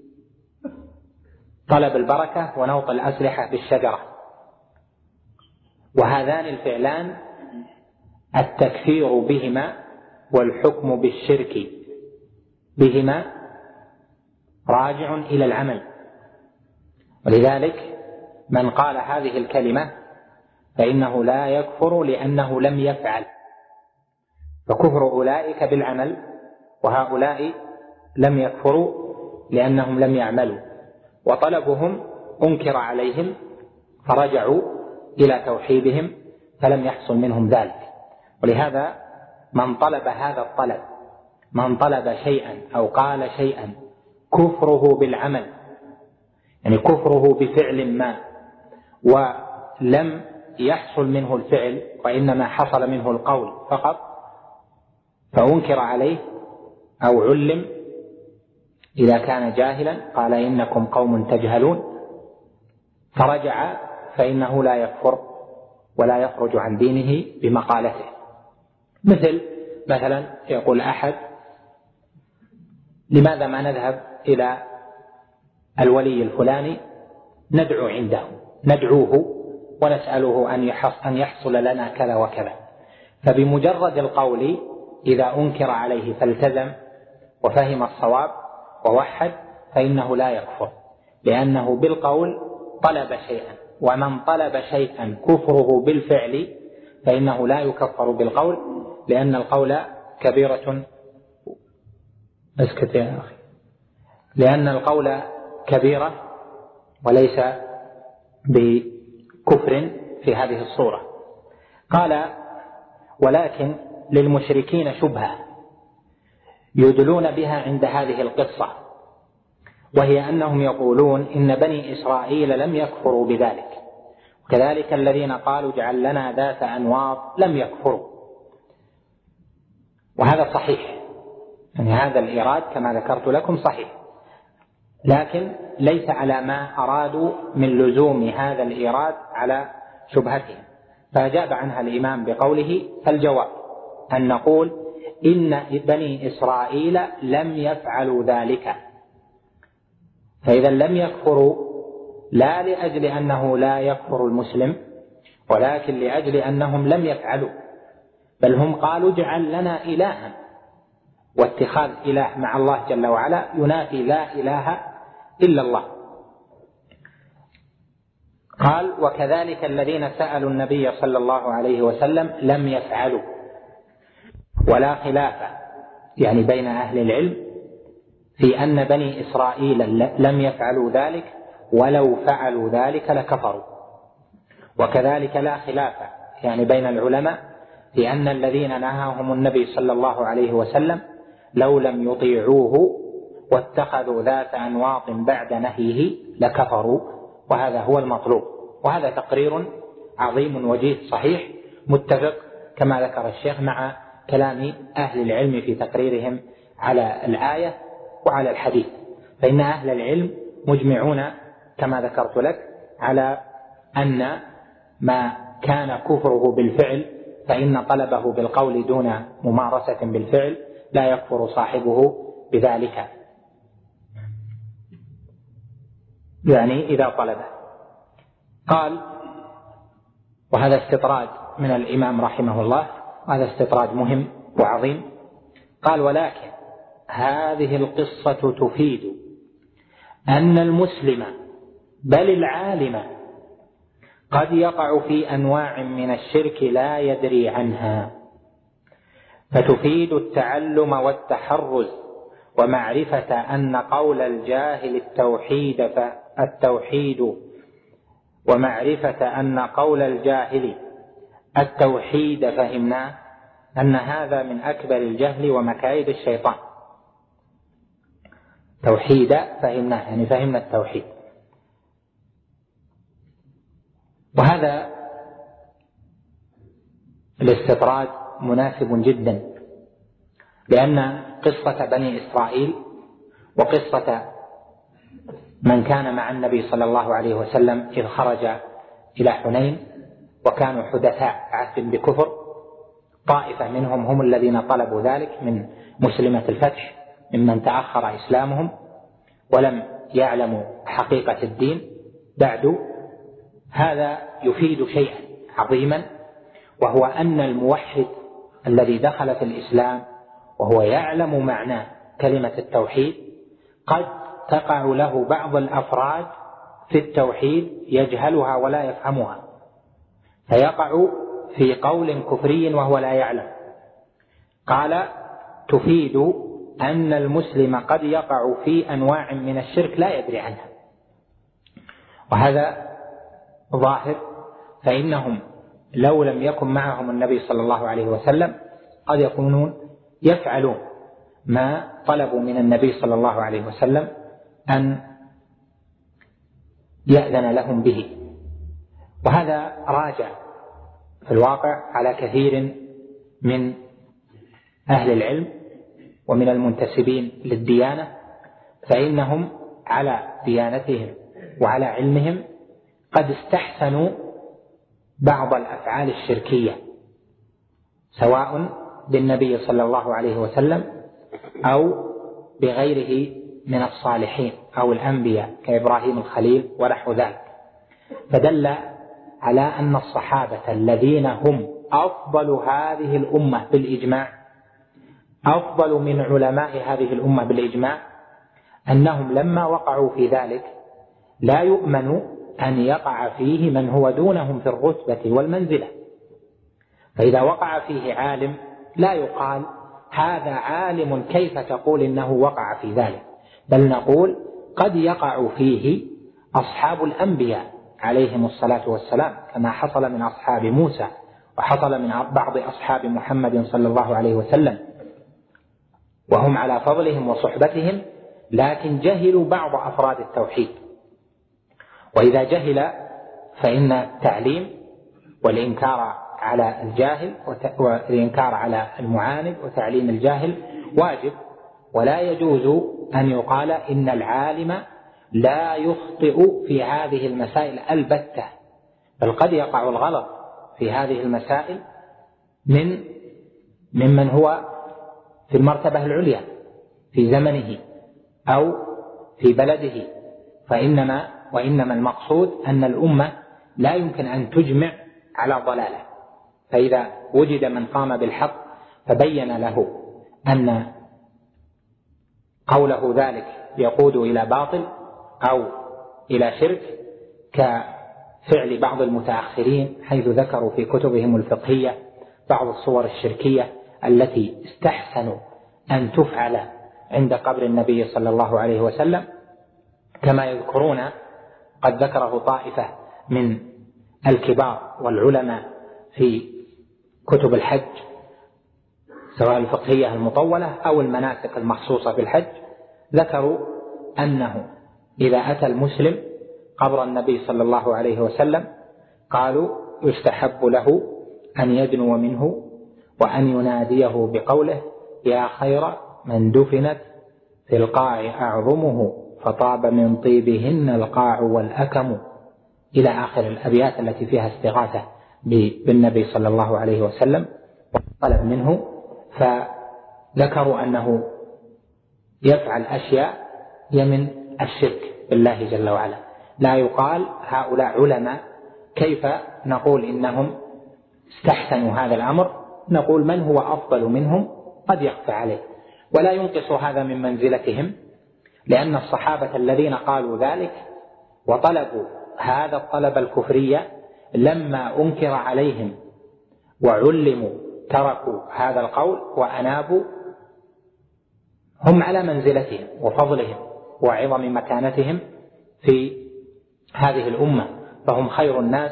البركة ونوط الأسلحة بالشجرة. وهذان الفعلان التكفير بهما والحكم بالشرك بهما راجع إلى العمل. ولذلك من قال هذه الكلمة فإنه لا يكفر لأنه لم يفعل. فكفر أولئك بالعمل وهؤلاء لم يكفروا لأنهم لم يعملوا، وطلبهم أنكر عليهم فرجعوا إلى توحيدهم فلم يحصل منهم ذلك. ولهذا من طلب هذا الطلب، من طلب شيئا أو قال شيئا كفره بالعمل، يعني كفره بفعل ما ولم يحصل منه الفعل وإنما حصل منه القول فقط، فأنكر عليه أو علم إذا كان جاهلا قال إنكم قوم تجهلون فرجع، فإنه لا يكفر ولا يخرج عن دينه بمقالته. مثل مثلا يقول أحد: لماذا ما نذهب إلى الولي الفلاني ندعو عنده، ندعوه ونسأله أن يحصل لنا كذا وكذا. فبمجرد القول إذا أنكر عليه فالتزم وفهم الصواب ووحد فإنه لا يكفر، لأنه بالقول طلب شيئا، ومن طلب شيئا كفره بالفعل فإنه لا يكفر بالقول، لأن القول كبيرة اسكت يا أخي لأن القول كبيرة وليس بكفر في هذه الصورة. قال: ولكن للمشركين شبهة يدلون بها عند هذه القصة، وهي أنهم يقولون إن بني إسرائيل لم يكفروا بذلك، وكذلك الذين قالوا اجعل لنا ذات أنواط لم يكفروا. وهذا صحيح، يعني هذا الإيراد كما ذكرت لكم صحيح، لكن ليس على ما أرادوا من لزوم هذا الإيراد على شبهتهم، فأجاب عنها الإمام بقوله: فالجواب أن نقول إن بني إسرائيل لم يفعلوا ذلك، فإذا لم يكفروا لا لأجل أنه لا يكفر المسلم، ولكن لأجل أنهم لم يفعلوا، بل هم قالوا اجعل لنا إلها، واتخاذ إله مع الله جل وعلا ينافي لا إله إلا الله. قال: وكذلك الذين سألوا النبي صلى الله عليه وسلم لم يفعلوا، ولا خلاف يعني بين أهل العلم في أن بني إسرائيل لم يفعلوا ذلك، ولو فعلوا ذلك لكفروا. وكذلك لا خلاف يعني بين العلماء في أن الذين نهاهم النبي صلى الله عليه وسلم لو لم يطيعوه واتخذوا ذات أنواط بعد نهيه لكفروا، وهذا هو المطلوب. وهذا تقرير عظيم وجيه صحيح متفق كما ذكر الشيخ مع كلام أهل العلم في تقريرهم على الآية وعلى الحديث، فإن أهل العلم مجمعون كما ذكرت لك على أن ما كان كفره بالفعل فإن طلبه بالقول دون ممارسة بالفعل لا يكفر صاحبه بذلك، يعني إذا طلبه. قال: وهذا استطراد من الإمام رحمه الله، هذا استطراد مهم وعظيم. قال: ولكن هذه القصة تفيد أن المسلم بل العالم قد يقع في أنواع من الشرك لا يدري عنها، فتفيد التعلم والتحرز ومعرفة أن قول الجاهل التوحيد فالتوحيد ومعرفة أن قول الجاهل التوحيد فهمناه، أن هذا من أكبر الجهل ومكايد الشيطان. توحيد فهمناه يعني فهمنا التوحيد. وهذا الاستطراد مناسب جدا، لأن قصة بني إسرائيل وقصة من كان مع النبي صلى الله عليه وسلم إذ خرج إلى حنين وكانوا حدثاء عهد بكفر، طائفة منهم هم الذين طلبوا ذلك من مسلمة الفتح ممن تأخر إسلامهم ولم يعلموا حقيقة الدين بعد. هذا يفيد شيئا عظيما، وهو أن الموحد الذي دخل في الإسلام وهو يعلم معنى كلمة التوحيد قد تقع له بعض الأفراد في التوحيد يجهلها ولا يفهمها، فيقع في قول كفري وهو لا يعلم. قال: تفيد أن المسلم قد يقع في أنواع من الشرك لا يدري عنها، وهذا ظاهر، فإنهم لو لم يكن معهم النبي صلى الله عليه وسلم قد يكونون يفعلون ما طلبوا من النبي صلى الله عليه وسلم أن يأذن لهم به. وهذا راجع في الواقع على كثير من أهل العلم ومن المنتسبين للديانة، فإنهم على ديانتهم وعلى علمهم قد استحسنوا بعض الأفعال الشركية سواء بالنبي صلى الله عليه وسلم أو بغيره من الصالحين أو الأنبياء كإبراهيم الخليل ونحو ذلك، فدل على أن الصحابة الذين هم أفضل هذه الأمة بالإجماع، أفضل من علماء هذه الأمة بالإجماع، أنهم لما وقعوا في ذلك لا يؤمن أن يقع فيه من هو دونهم في الرتبة والمنزلة. فإذا وقع فيه عالم لا يقال هذا عالم كيف تقول إنه وقع في ذلك، بل نقول قد يقع فيه أصحاب الأنبياء عليهم الصلاة والسلام، كما حصل من أصحاب موسى وحصل من بعض أصحاب محمد صلى الله عليه وسلم، وهم على فضلهم وصحبتهم، لكن جهلوا بعض أفراد التوحيد. وإذا جهل فإن التعليم والإنكار على الجاهل والإنكار على المعاند وتعليم الجاهل واجب، ولا يجوز أن يقال إن العالم لا يخطئ في هذه المسائل البتة، بل قد يقع الغلط في هذه المسائل من ممن هو في المرتبة العليا في زمنه أو في بلده، فإنما وإنما المقصود أن الأمة لا يمكن أن تجمع على ضلالة، فإذا وجد من قام بالحق فبين له أن قوله ذلك يقود إلى باطل أو إلى شرك، كفعل بعض المتأخرين حيث ذكروا في كتبهم الفقهية بعض الصور الشركية التي استحسنوا أن تفعل عند قبر النبي صلى الله عليه وسلم، كما يذكرون قد ذكره طائفة من الكبار والعلماء في كتب الحج سواء الفقهية المطولة أو المناسك المخصوصة بالحج، ذكروا أنه إذا أتى المسلم قبر النبي صلى الله عليه وسلم قالوا يستحب له أن يدنو منه وأن يناديه بقوله يا خير من دفنت في القاع أعظمه فطاب من طيبهن القاع والأكم، إلى آخر الأبيات التي فيها استغاثة بالنبي صلى الله عليه وسلم طلب منه. فذكروا أنه يفعل أشياء يمن الشرك بالله جل وعلا، لا يقال هؤلاء علماء كيف نقول إنهم استحسنوا هذا الأمر، نقول من هو أفضل منهم قد يخفى عليه، ولا ينقص هذا من منزلتهم، لأن الصحابة الذين قالوا ذلك وطلبوا هذا الطلب الكفري لما أنكر عليهم وعلموا تركوا هذا القول وأنابوا، هم على منزلتهم وفضلهم وعظم مكانتهم في هذه الأمة، فهم خير الناس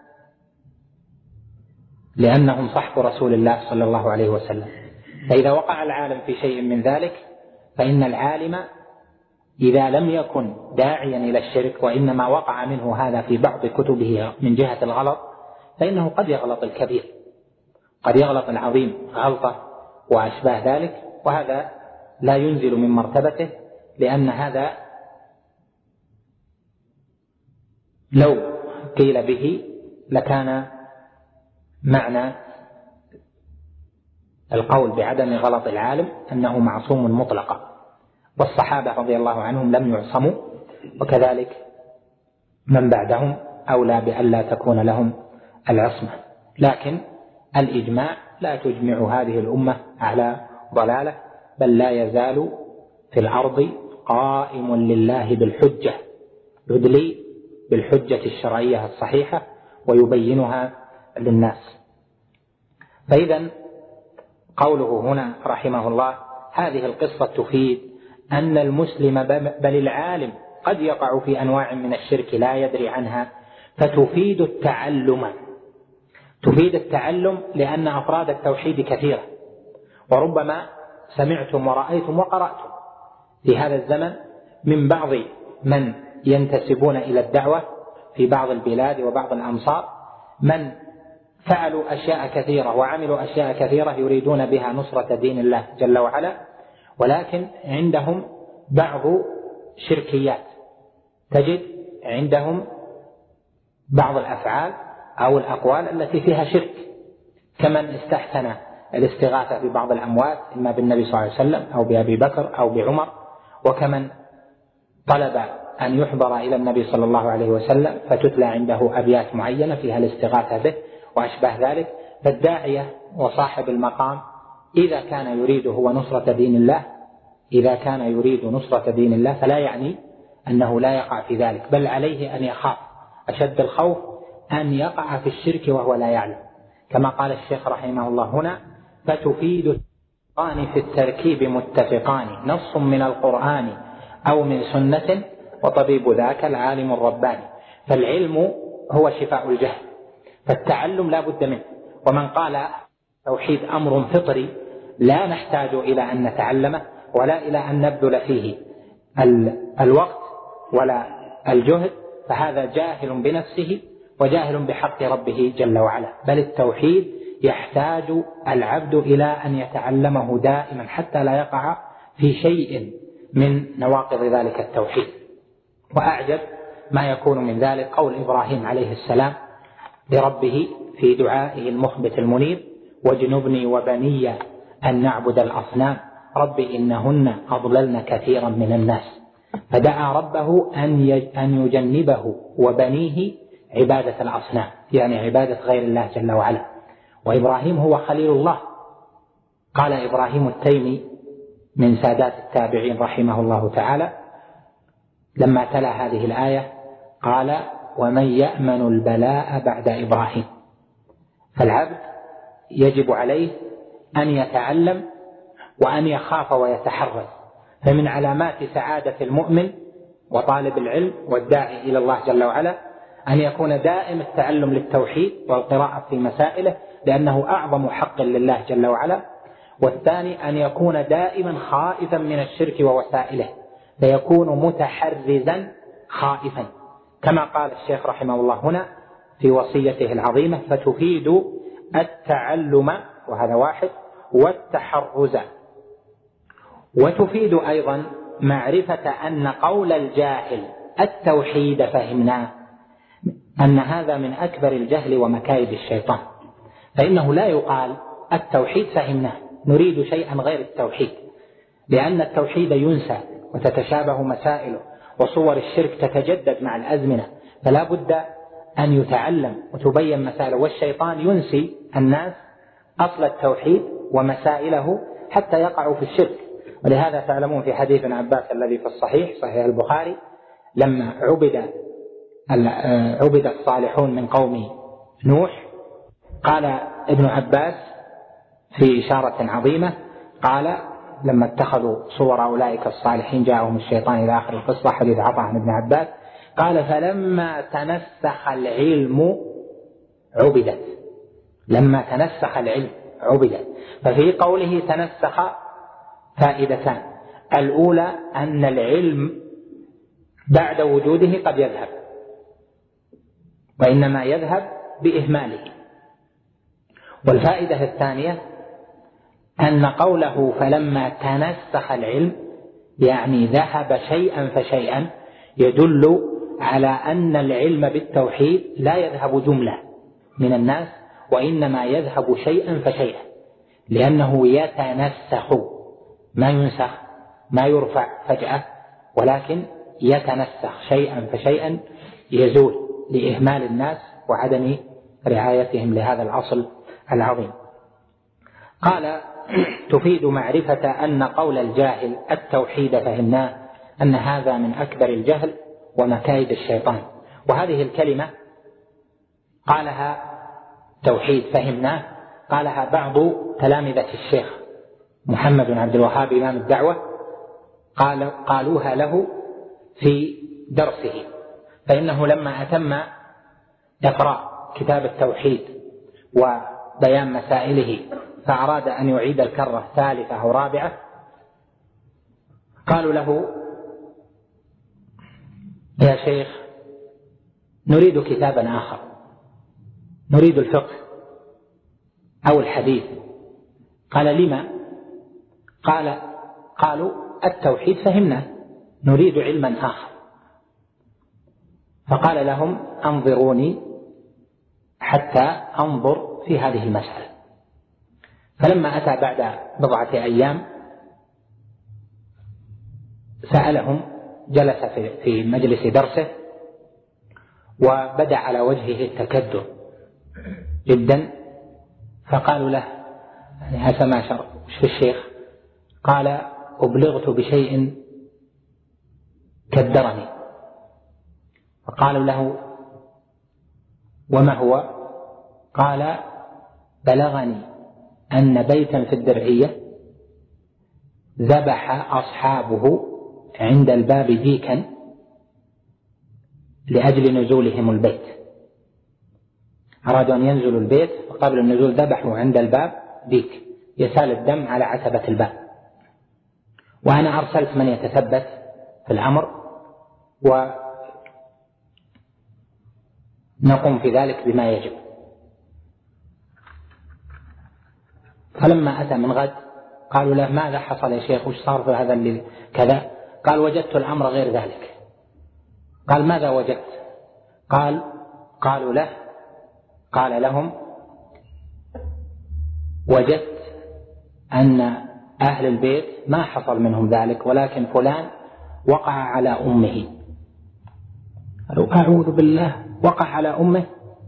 لأنهم صحب رسول الله صلى الله عليه وسلم. فإذا وقع العالم في شيء من ذلك فإن العالم إذا لم يكن داعيا إلى الشرك وإنما وقع منه هذا في بعض كتبه من جهة الغلط، فإنه قد يغلط الكبير، قد يغلط العظيم غلطة وأشباه ذلك، وهذا لا ينزل من مرتبته، لأن هذا لو قيل به لكان معنى القول بعدم غلط العالم أنه معصوم مطلقا، والصحابة رضي الله عنهم لم يعصموا، وكذلك من بعدهم أولى بألا تكون لهم العصمة. لكن الإجماع لا تجمع هذه الأمة على ضلالة، بل لا يزال في الأرض قائم لله بالحجة، يدلي بالحجة الشرعية الصحيحة ويبينها للناس. فإذا قوله هنا رحمه الله هذه القصة تفيد أن المسلم بل العالم قد يقع في أنواع من الشرك لا يدري عنها، فتفيد التعلم تفيد التعلم لأن أفراد التوحيد كثيرة، وربما سمعتم ورأيتم وقرأتم في هذا الزمن من بعض من ينتسبون إلى الدعوة في بعض البلاد وبعض الأمصار من فعلوا أشياء كثيرة وعملوا أشياء كثيرة يريدون بها نصرة دين الله جل وعلا، ولكن عندهم بعض شركيات، تجد عندهم بعض الأفعال أو الأقوال التي فيها شرك، كمن استحسن الاستغاثة ببعض الأموات إما بالنبي صلى الله عليه وسلم أو بأبي بكر أو بعمر، وكمن طلب أن يحضر إلى النبي صلى الله عليه وسلم فتتلى عنده أبيات معينة فيها الاستغاثة به وأشبه ذلك. فالداعية وصاحب المقام إذا كان يريد هو نصرة دين الله إذا كان يريد نصرة دين الله فلا يعني أنه لا يقع في ذلك، بل عليه أن يخاف أشد الخوف أن يقع في الشرك وهو لا يعلم، كما قال الشيخ رحمه الله هنا: فتفيد التفقان في التركيب متفقان، نص من القرآن أو من سنة وطبيب ذاك العالم الرباني. فالعلم هو شفاء الجهل، فالتعلم لا بد منه. ومن قال توحيد أمر فطري لا نحتاج إلى أن نتعلمه ولا إلى أن نبذل فيه الوقت ولا الجهد، فهذا جاهل بنفسه وجاهل بحق ربه جل وعلا. بل التوحيد يحتاج العبد إلى أن يتعلمه دائما حتى لا يقع في شيء من نواقض ذلك التوحيد. وأعجب ما يكون من ذلك قول إبراهيم عليه السلام لربه في دعائه المخبت المنيب: واجنبني وبني أن نعبد الأصنام رب إنهن أضللن كثيرا من الناس. فدعا ربه أن يجنبه وبنيه عبادة الأصنام، يعني عبادة غير الله جل وعلا. وإبراهيم هو خليل الله. قال إبراهيم التيمي من سادات التابعين رحمه الله تعالى لما تلا هذه الآية قال: ومن يأمن البلاء بعد إبراهيم. فالعبد يجب عليه أن يتعلم وأن يخاف ويتحرز. فمن علامات سعادة المؤمن وطالب العلم والداعي إلى الله جل وعلا أن يكون دائم التعلم للتوحيد والقراءة في مسائله، لأنه أعظم حق لله جل وعلا. والثاني أن يكون دائما خائفا من الشرك ووسائله، فيكون متحرزا خائفا، كما قال الشيخ رحمه الله هنا في وصيته العظيمة: فتفيد التعلم، وهذا واحد، والتحرز. وتفيد أيضا معرفة أن قول الجاهل التوحيد فهمناه، أن هذا من أكبر الجهل ومكايد الشيطان. فإنه لا يقال التوحيد فهمناه نريد شيئا غير التوحيد، لأن التوحيد ينسى وتتشابه مسائله، وصور الشرك تتجدد مع الأزمنة، فلا بد أن يتعلم وتبين مسائله. والشيطان ينسي الناس أصل التوحيد ومسائله حتى يقعوا في الشرك. ولهذا تعلمون في حديث ابن عباس الذي في الصحيح صحيح البخاري لما عبد عبد الصالحون من قوم نوح، قال ابن عباس في إشارة عظيمة، قال: لما اتخذوا صور أولئك الصالحين جاءهم الشيطان إلى آخر القصة، حديث عطاء عن ابن عباس، قال: فلما تنسخ العلم عبدت. لما تنسخ العلم عبدت. ففي قوله تنسخ فائدتان: الأولى أن العلم بعد وجوده قد يذهب، وإنما يذهب بإهماله. والفائدة الثانية أن قوله فلما تنسخ العلم يعني ذهب شيئا فشيئا، يدل على أن العلم بالتوحيد لا يذهب جملة من الناس، وإنما يذهب شيئا فشيئا، لأنه يتنسخ، ما ينسخ ما يرفع فجأة، ولكن يتنسخ شيئا فشيئا يزول لإهمال الناس وعدم رعايتهم لهذا الأصل العظيم. قال: تفيد معرفة أن قول الجاهل التوحيد فهمناه، أن هذا من أكبر الجهل ومكايد الشيطان. وهذه الكلمة قالها توحيد فهمناه قالها بعض تلامذة الشيخ محمد بن عبد الوهاب إمام الدعوة قال قالوها له في درسه، فإنه لما أتم إقراء كتاب التوحيد وبيان مسائله فأراد أن يعيد الكرة ثالثة أو رابعة، قالوا له: يا شيخ نريد كتابا آخر، نريد الفقه أو الحديث. قال: لما؟ قال قالوا: التوحيد فهمنا، نريد علما آخر. فقال لهم: أنظروني حتى أنظر في هذه المسألة. فلما أتى بعد بضعة أيام سألهم، جلس في مجلس درسه وبدأ على وجهه التكدر جدا، فقالوا له: يا سماشر وش في الشيخ؟ قال: أبلغت بشيء كدرني. فقالوا له: وما هو؟ قال: بلغني أن بيتا في الدرعية ذبح أصحابه عند الباب ديكا لأجل نزولهم البيت، أرادوا أن ينزلوا البيت وقبل النزول ذبحوا عند الباب ديك يسال الدم على عتبة الباب، وأنا أرسلت من يتثبت في الأمر ونقوم في ذلك بما يجب. فلما أتى من غد قالوا له: ماذا حصل يا شيخ؟ وش صار في هذا الليل كذا؟ قال: وجدت الأمر غير ذلك. قال: ماذا وجدت؟ قال: قالوا له قال لهم: وجدت أن أهل البيت ما حصل منهم ذلك، ولكن فلان وقع على أمه. قالوا: أعوذ بالله، وقع على أمه؟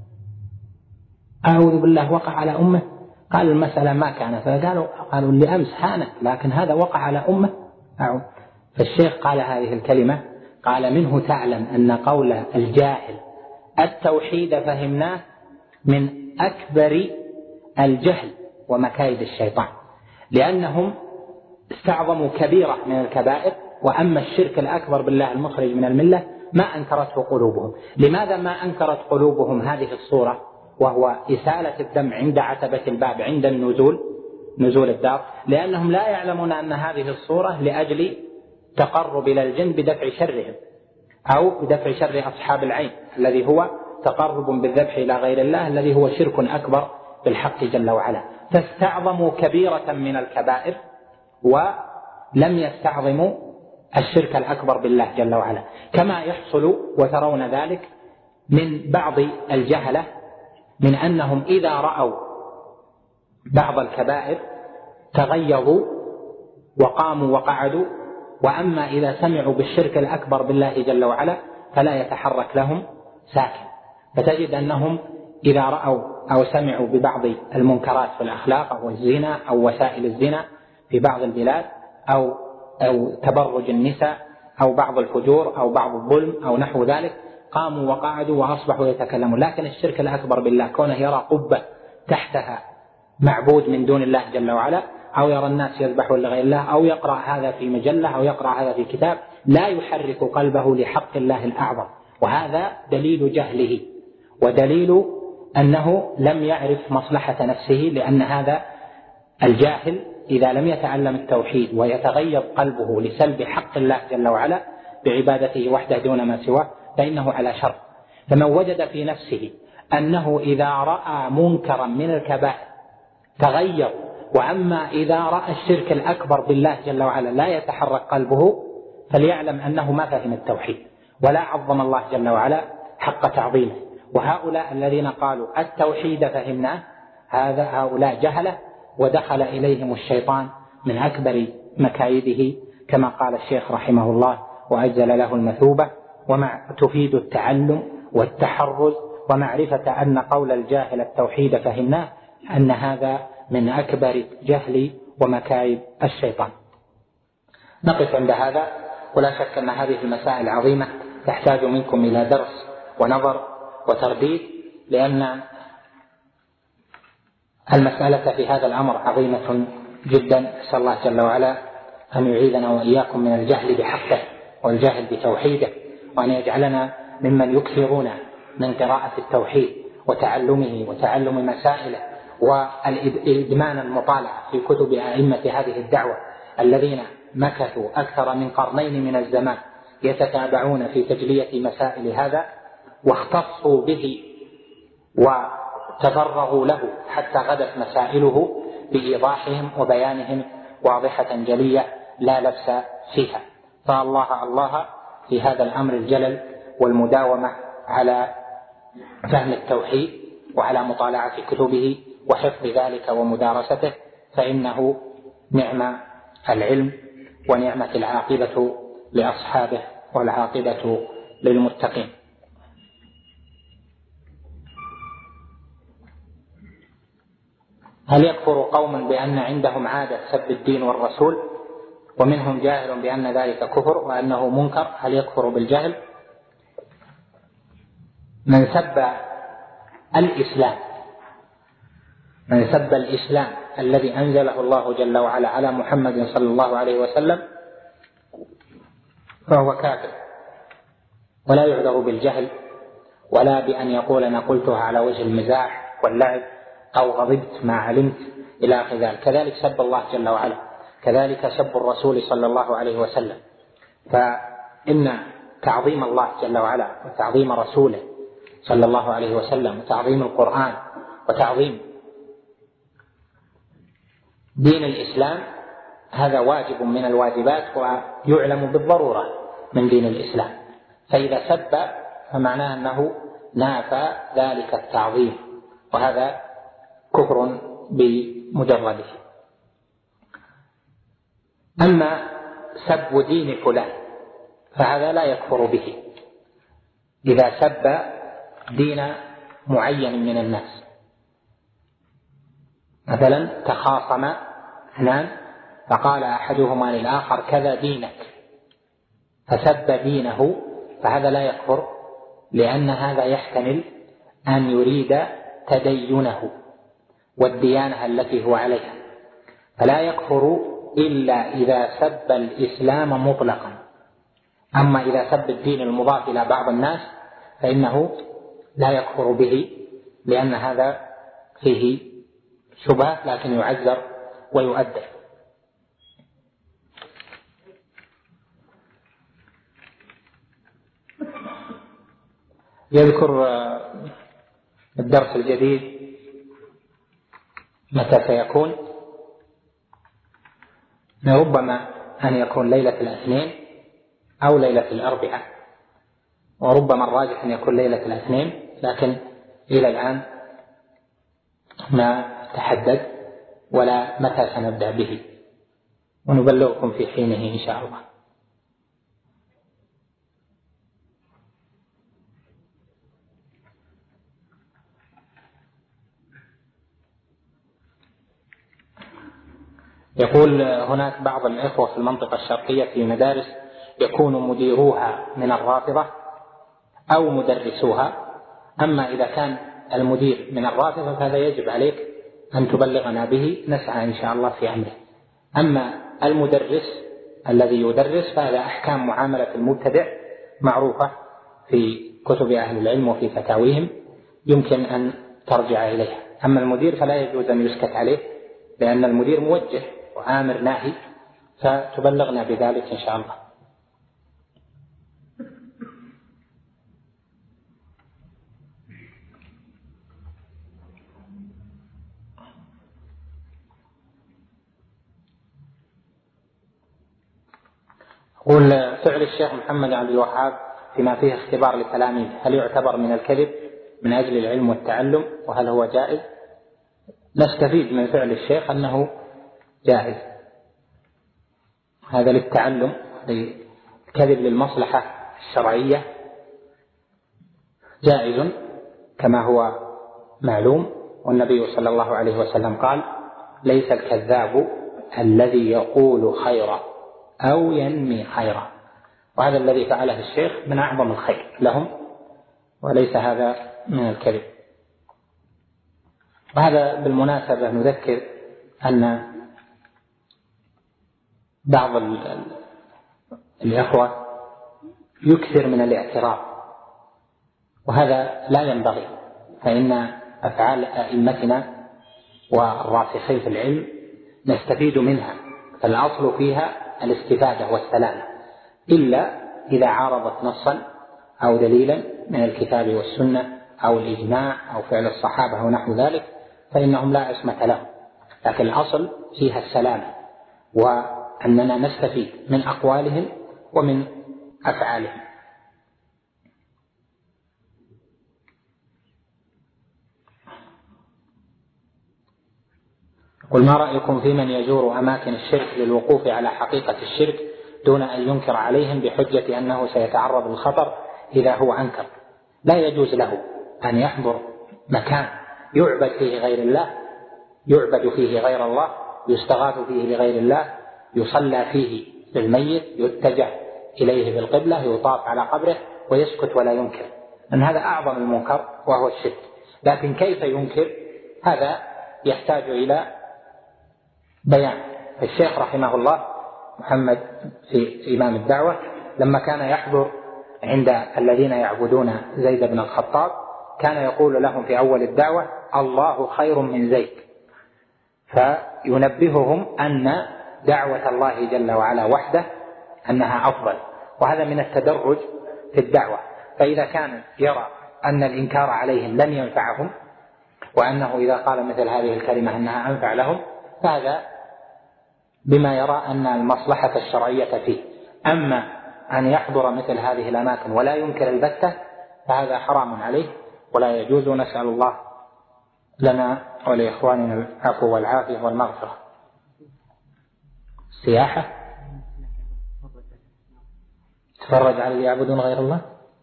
أعوذ بالله، وقع على أمه؟ قال: المسألة ما كانت. فقالوا قالوا اللي أمس هانت، لكن هذا وقع على أمه. أعوذ. فالشيخ قال هذه الكلمة، قال: منه تعلم أن قول الجاهل التوحيد فهمناه من أكبر الجهل ومكايد الشيطان، لأنهم استعظموا كبيرة من الكبائر، وأما الشرك الأكبر بالله المخرج من الملة ما أنكرته قلوبهم. لماذا ما أنكرت قلوبهم هذه الصورة، وهو إسالة الدم عند عتبة الباب عند النزول نزول الدار؟ لأنهم لا يعلمون أن هذه الصورة لأجل تقرب إلى الجن بدفع شرهم، أو بدفع شر أصحاب العين الذي هو تقرب بالذبح إلى غير الله، الذي هو شرك أكبر بالحق جل وعلا. فاستعظموا كبيرة من الكبائر ولم يستعظموا الشرك الأكبر بالله جل وعلا، كما يحصل وترون ذلك من بعض الجهلة، من أنهم إذا رأوا بعض الكبائر تغيظوا وقاموا وقعدوا، وأما إذا سمعوا بالشرك الأكبر بالله جل وعلا فلا يتحرك لهم ساكن. فتجد أنهم إذا رأوا أو سمعوا ببعض المنكرات في الأخلاق أو الزنا أو وسائل الزنا في بعض البلاد، أو أو تبرج النساء أو بعض الفجور أو بعض الظلم أو نحو ذلك، قاموا وقعدوا وأصبحوا يتكلمون. لكن الشرك الأكبر بالله كونه يرى قبة تحتها معبود من دون الله جل وعلا، أو يرى الناس يذبحون لغير الله، أو يقرأ هذا في مجلة أو يقرأ هذا في كتاب، لا يحرك قلبه لحق الله الأعظم. وهذا دليل جهله ودليل أنه لم يعرف مصلحة نفسه، لأن هذا الجاهل إذا لم يتعلم التوحيد ويتغيظ قلبه لسلب حق الله جل وعلا بعبادته وحده دون ما سواه فإنه على شر. فمن وجد في نفسه أنه إذا رأى منكرا من الكبائر تغير، وأما إذا رأى الشرك الأكبر بالله جل وعلا لا يتحرك قلبه، فليعلم أنه ما فهم التوحيد ولا عظم الله جل وعلا حق تعظيمه. وهؤلاء الذين قالوا التوحيد فهمناه، هذا هؤلاء جهلة، ودخل إليهم الشيطان من أكبر مكايده، كما قال الشيخ رحمه الله: وأجزل له المثوبة. ومع تفيد التعلم والتحرز ومعرفة أن قول الجاهل التوحيد فهمناه أن هذا من أكبر جهل ومكايد الشيطان. نقف عند هذا، ولا شك أن هذه المسائل عظيمة تحتاج منكم إلى درس ونظر وترديد، لأن المسألة في هذا الأمر عظيمة جدا. نسأل الله جل وعلا أن يعيذنا وإياكم من الجهل بحقه والجهل بتوحيده، وأن يجعلنا ممن يكثرون من قراءة التوحيد وتعلمه وتعلم مسائله والإدمان المطالعة في كتب أئمة هذه الدعوة الذين مكثوا أكثر من قرنين من الزمان يتتابعون في تجلية مسائل هذا، واختصوا به وتفرغوا له حتى غدت مسائله بإيضاحهم وبيانهم واضحة جلية لا لبس فيها. فالله الله في هذا الأمر الجلل والمداومة على فهم التوحيد وعلى مطالعة كتبه وحفظ ذلك ومدارسته، فإنه نعم العلم ونعمة العاقبة لأصحابه والعاقبة للمتقين. هل يكفر قوم بأن عندهم عادة سب الدين والرسول ومنهم جاهل بأن ذلك كفر وأنه منكر؟ هل يكفر بالجهل؟ من سب الإسلام من سب الإسلام الذي أنزله الله جل وعلا على محمد صلى الله عليه وسلم فهو كافر، ولا يعذر بالجهل ولا بأن يقول أنا قلتها على وجه المزاح واللعب أو غضبت ما علمت إلى آخر ذلك. كذلك سب الله جل وعلا، كذلك سب الرسول صلى الله عليه وسلم. فإن تعظيم الله جل وعلا وتعظيم رسوله صلى الله عليه وسلم وتعظيم القرآن وتعظيم دين الإسلام هذا واجب من الواجبات ويعلم بالضرورة من دين الإسلام، فإذا سب فمعناه أنه نافى ذلك التعظيم، وهذا كفر بمجرده. أما سب دين فلان فهذا لا يكفر به إذا سب دين معين من الناس. مثلا تخاصم اثنان فقال أحدهما للآخر كذا دينك فسب دينه، فهذا لا يكفر، لأن هذا يحتمل أن يريد تدينه والديانة التي هو عليها، فلا يكفر إلا إذا سب الإسلام مطلقا. أما إذا سب الدين المضاف إلى بعض الناس فإنه لا يكفر به، لأن هذا فيه شبهة لكن يعذر ويؤدب. يذكر الدرس الجديد متى سيكون؟ ربما أن يكون ليلة الاثنين أو ليلة الأربعاء، وربما الراجح أن يكون ليلة الاثنين، لكن إلى الآن ما تحدد ولا متى سنبدأ به، ونبلغكم في حينه إن شاء الله. يقول هناك بعض الإخوة في المنطقة الشرقية في مدارس يكون مديروها من الرافضة أو مدرسوها، أما إذا كان المدير من الرافضة فهذا يجب عليك أن تبلغنا به، نسعى إن شاء الله في أمره. أما المدرس الذي يدرس فهذا أحكام معاملة المبتدع معروفة في كتب أهل العلم وفي فتاويهم، يمكن أن ترجع إليها. أما المدير فلا يجوز أن يسكت عليه، لأن المدير موجه وآمر ناهي، فتبلغنا بذلك إن شاء الله. يقول فعل الشيخ محمد عبد الوهاب فيما فيه اختبار لتلاميذ هل يعتبر من الكذب من أجل العلم والتعلم، وهل هو جائز؟ نستفيد من فعل الشيخ أنه جائز، هذا للتعلم، الكذب للمصلحة الشرعية جائز كما هو معلوم، والنبي صلى الله عليه وسلم قال ليس الكذاب الذي يقول خيرا أو ينمي خيرا، وهذا الذي فعله الشيخ من أعظم الخير لهم، وليس هذا من الكذب. وهذا بالمناسبة نذكر أن بعض الإخوة يكثر من الاعتراض، وهذا لا ينبغي، فإن أفعال أئمتنا والراسخين في العلم نستفيد منها، فالأصل فيها الاستفادة والسلامة، إلا إذا عارضت نصا أو دليلا من الكتاب والسنة أو الإجماع أو فعل الصحابة أو نحو ذلك، فإنهم لا عصمة لهم، لكن الأصل فيها السلامة، وأننا نستفيد من أقوالهم ومن أفعالهم. قل ما رأيكم في من يزور أماكن الشرك للوقوف على حقيقة الشرك دون أن ينكر عليهم بحجة أنه سيتعرض للخطر إذا هو أنكر؟ لا يجوز له أن يحضر مكان يعبد فيه غير الله، يعبد فيه غير الله، يستغاث فيه لغير الله، يصلى فيه للميت، يتجه إليه بالقبلة، يطاف على قبره، ويسكت ولا ينكر، أن هذا أعظم المنكر وهو الشرك. لكن كيف ينكر؟ هذا يحتاج إلى بيان. الشيخ رحمه الله محمد في إمام الدعوة لما كان يحضر عند الذين يعبدون زيد بن الخطاب كان يقول لهم في أول الدعوة: الله خير من زيد، فينبههم أن دعوة الله جل وعلا وحده أنها أفضل، وهذا من التدرج في الدعوة. فإذا كان يرى أن الإنكار عليهم لن ينفعهم، وأنه إذا قال مثل هذه الكلمة أنها أنفع لهم، فهذا بما يرى أن المصلحة الشرعية فيه. أما أن يحضر مثل هذه الأماكن ولا ينكر البتة فهذا حرام عليه ولا يجوز. نسأل الله لنا ولإخواننا العفو والعافية والمغفرة. السياحة تفرج على اللي يعبدون غير الله؟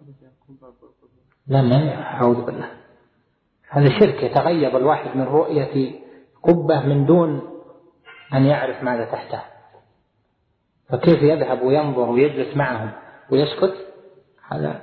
لا، من أعوذ بالله، هذا شرك. يتغيب الواحد من رؤية قبة من دون أن يعرف ماذا تحتها، فكيف يذهب وينظر ويجلس معهم ويسكت؟ هذا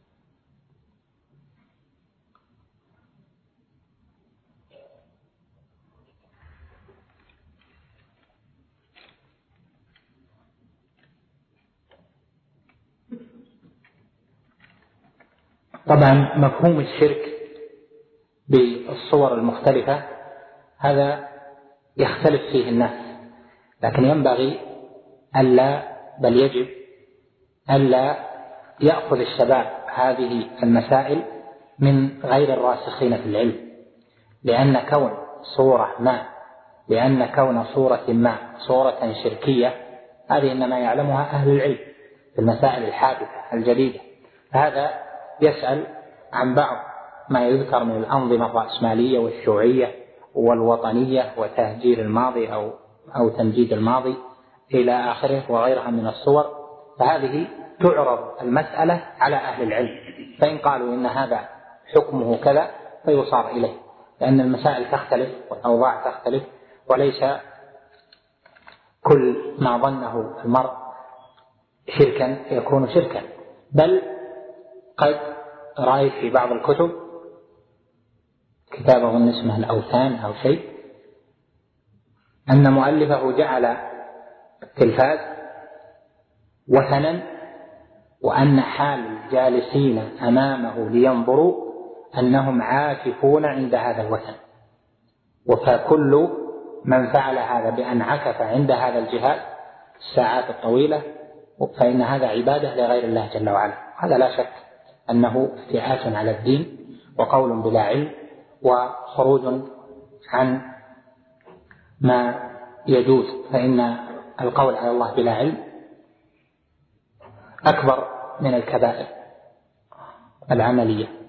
طبعا مفهوم الشرك بالصور المختلفة هذا يختلف فيه الناس، لكن ينبغي ألا بل يجب ألا يأخذ الشباب هذه المسائل من غير الراسخين في العلم، لأن كون صورة ما لأن كون صورة ما صورة شركية هذه إنما يعلمها أهل العلم في المسائل الحادثة الجديدة. هذا يسأل عن بعض ما يذكر من الأنظمة الرأسمالية والشيوعية والوطنية وتهجير الماضي أو أو تمجيد الماضي إلى آخره وغيرها من الصور، فهذه تعرض المسألة على أهل العلم، فإن قالوا إن هذا حكمه كذا فيصار إليه، لأن المسائل تختلف والأوضاع تختلف، وليس كل ما ظنه المرء شركا يكون شركا. بل قد رأيت في بعض الكتب كتاب أظن اسمه الأوثان أو شيء أن مؤلفه جعل التلفاز وثنا، وأن حال الجالسين أمامه لينظروا أنهم عاكفون عند هذا الوثن، وفكل من فعل هذا بأن عكف عند هذا الجهاز الساعات الطويلة فإن هذا عبادة لغير الله جل وعلا. هذا لا شك أنه افتئات على الدين وقول بلا علم وخروج عن ما يجوز، فإن القول على الله بلا علم أكبر من الكبائر العملية.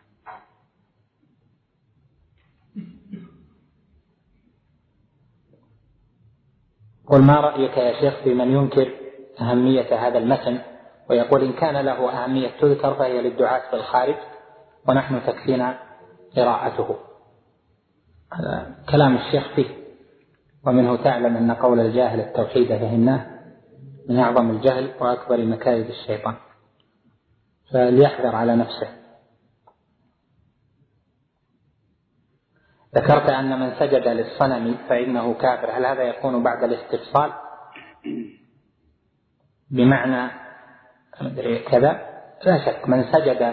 قل ما رأيك يا شيخ في من ينكر أهمية هذا المتن ويقول إن كان له أهمية تذكر فهي للدعاة في الخارج ونحن تكفينا قراءته؟ هذا كلام الشيخ فيه، ومنه تعلم أن قول الجاهل التوحيد فهمناه من أعظم الجهل وأكبر مكائد الشيطان، فليحذر على نفسه. ذكرت أن من سجد للصنم فإنه كافر، هل هذا يكون بعد الاستفصال بمعنى كذا، لا شك من سجد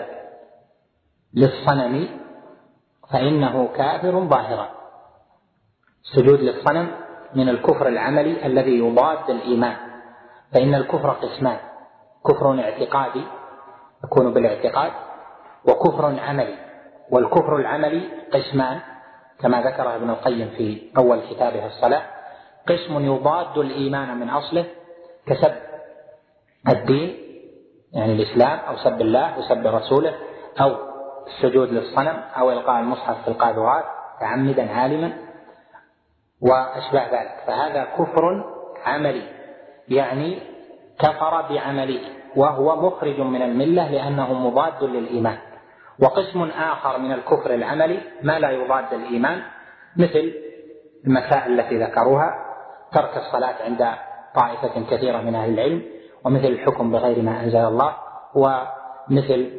للصنم فإنه كافر ظاهرا. السجود للصنم من الكفر العملي الذي يضاد الإيمان، فإن الكفر قسمان: كفر اعتقادي يكون بالاعتقاد، وكفر عملي. والكفر العملي قسمان كما ذكره ابن القيم في أول كتابه الصلاة: قسم يضاد الإيمان من أصله كسب الدين يعني الإسلام، أو سب الله وسب رسوله، أو السجود للصنم، أو إلقاء المصحف في القاذورات تعمدا عالما وأشبه ذلك، فهذا كفر عملي يعني كفر بعمله وهو مخرج من الملة لأنه مضاد للإيمان. وقسم آخر من الكفر العملي ما لا يضاد الإيمان، مثل المسائل التي ذكروها: ترك الصلاة عند طائفة كثيرة من أهل العلم، ومثل الحكم بغير ما أنزل الله، ومثل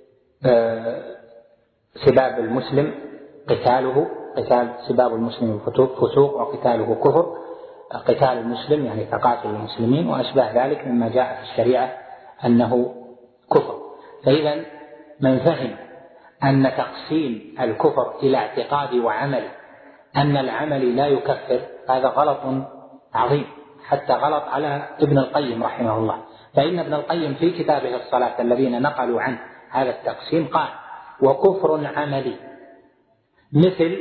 سباب المسلم قتاله، قتال سباب المسلم فسوق وقتاله كفر، قتال المسلم يعني تقاتل المسلمين وأشبه ذلك مما جاء في الشريعة أنه كفر. فإذا من فهم أن تقسيم الكفر إلى اعتقادي وعملي، أن العمل لا يكفر، هذا غلط عظيم، حتى غلط على ابن القيم رحمه الله. فإن ابن القيم في كتابه الصلاة الذين نقلوا عنه هذا التقسيم قال: وكفر عملي مثل